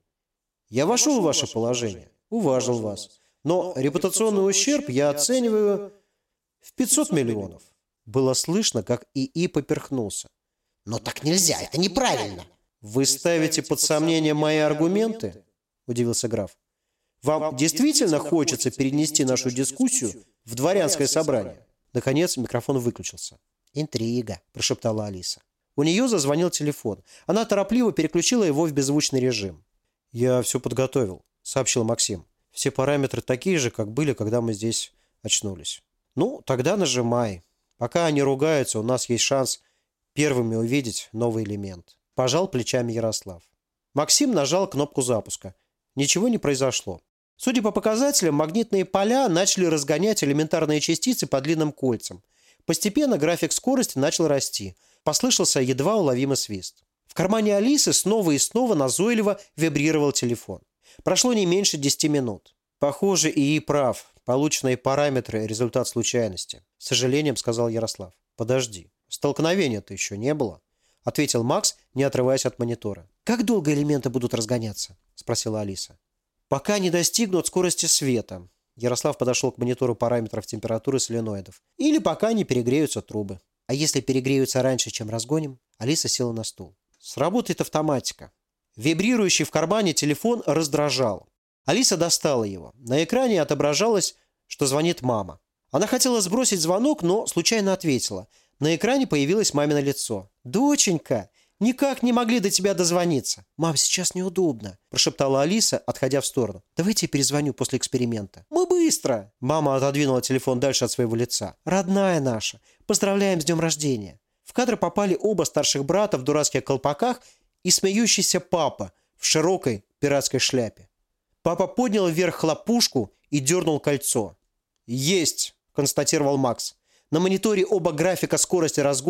Я вошел в ваше положение, уважил вас, но репутационный ущерб я оцениваю в 500 миллионов. Было слышно, как ИИ поперхнулся. Но так нельзя, это неправильно. Вы ставите под сомнение мои аргументы? Удивился граф. Вам действительно хочется перенести нашу дискуссию в дворянское собрание? Наконец микрофон выключился. «Интрига», – прошептала Алиса. У нее зазвонил телефон. Она торопливо переключила его в беззвучный режим. «Я все подготовил», – сообщил Максим. «Все параметры такие же, как были, когда мы здесь очнулись». «Ну, тогда нажимай. Пока они ругаются, у нас есть шанс первыми увидеть новый элемент». Пожал плечами Ярослав. Максим нажал кнопку запуска. Ничего не произошло. Судя по показателям, магнитные поля начали разгонять элементарные частицы по длинным кольцам. Постепенно график скорости начал расти. Послышался едва уловимый свист. В кармане Алисы снова и снова назойливо вибрировал телефон. Прошло не меньше 10 минут. Похоже, ИИ прав. Полученные параметры – результат случайности. С сожалением сказал Ярослав. Подожди, столкновения-то еще не было. Ответил Макс, не отрываясь от монитора. «Как долго элементы будут разгоняться?» – спросила Алиса. «Пока не достигнут скорости света». Ярослав подошел к монитору параметров температуры соленоидов. «Или пока не перегреются трубы». «А если перегреются раньше, чем разгоним?» Алиса села на стул. «Сработает автоматика». Вибрирующий в кармане телефон раздражал. Алиса достала его. На экране отображалось, что звонит мама. Она хотела сбросить звонок, но случайно ответила. На экране появилось мамино лицо. «Доченька, никак не могли до тебя дозвониться». «Мам, сейчас неудобно», – прошептала Алиса, отходя в сторону. «Давайте я перезвоню после эксперимента». «Мы быстро». Мама отодвинула телефон дальше от своего лица. «Родная наша, поздравляем с днем рождения». В кадр попали оба старших брата в дурацких колпаках и смеющийся папа в широкой пиратской шляпе. Папа поднял вверх хлопушку и дернул кольцо. «Есть!» – констатировал Макс. На мониторе оба графика скорости разгона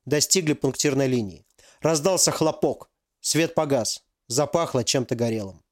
достигли пунктирной линии. Раздался хлопок. Свет погас. Запахло чем-то горелым.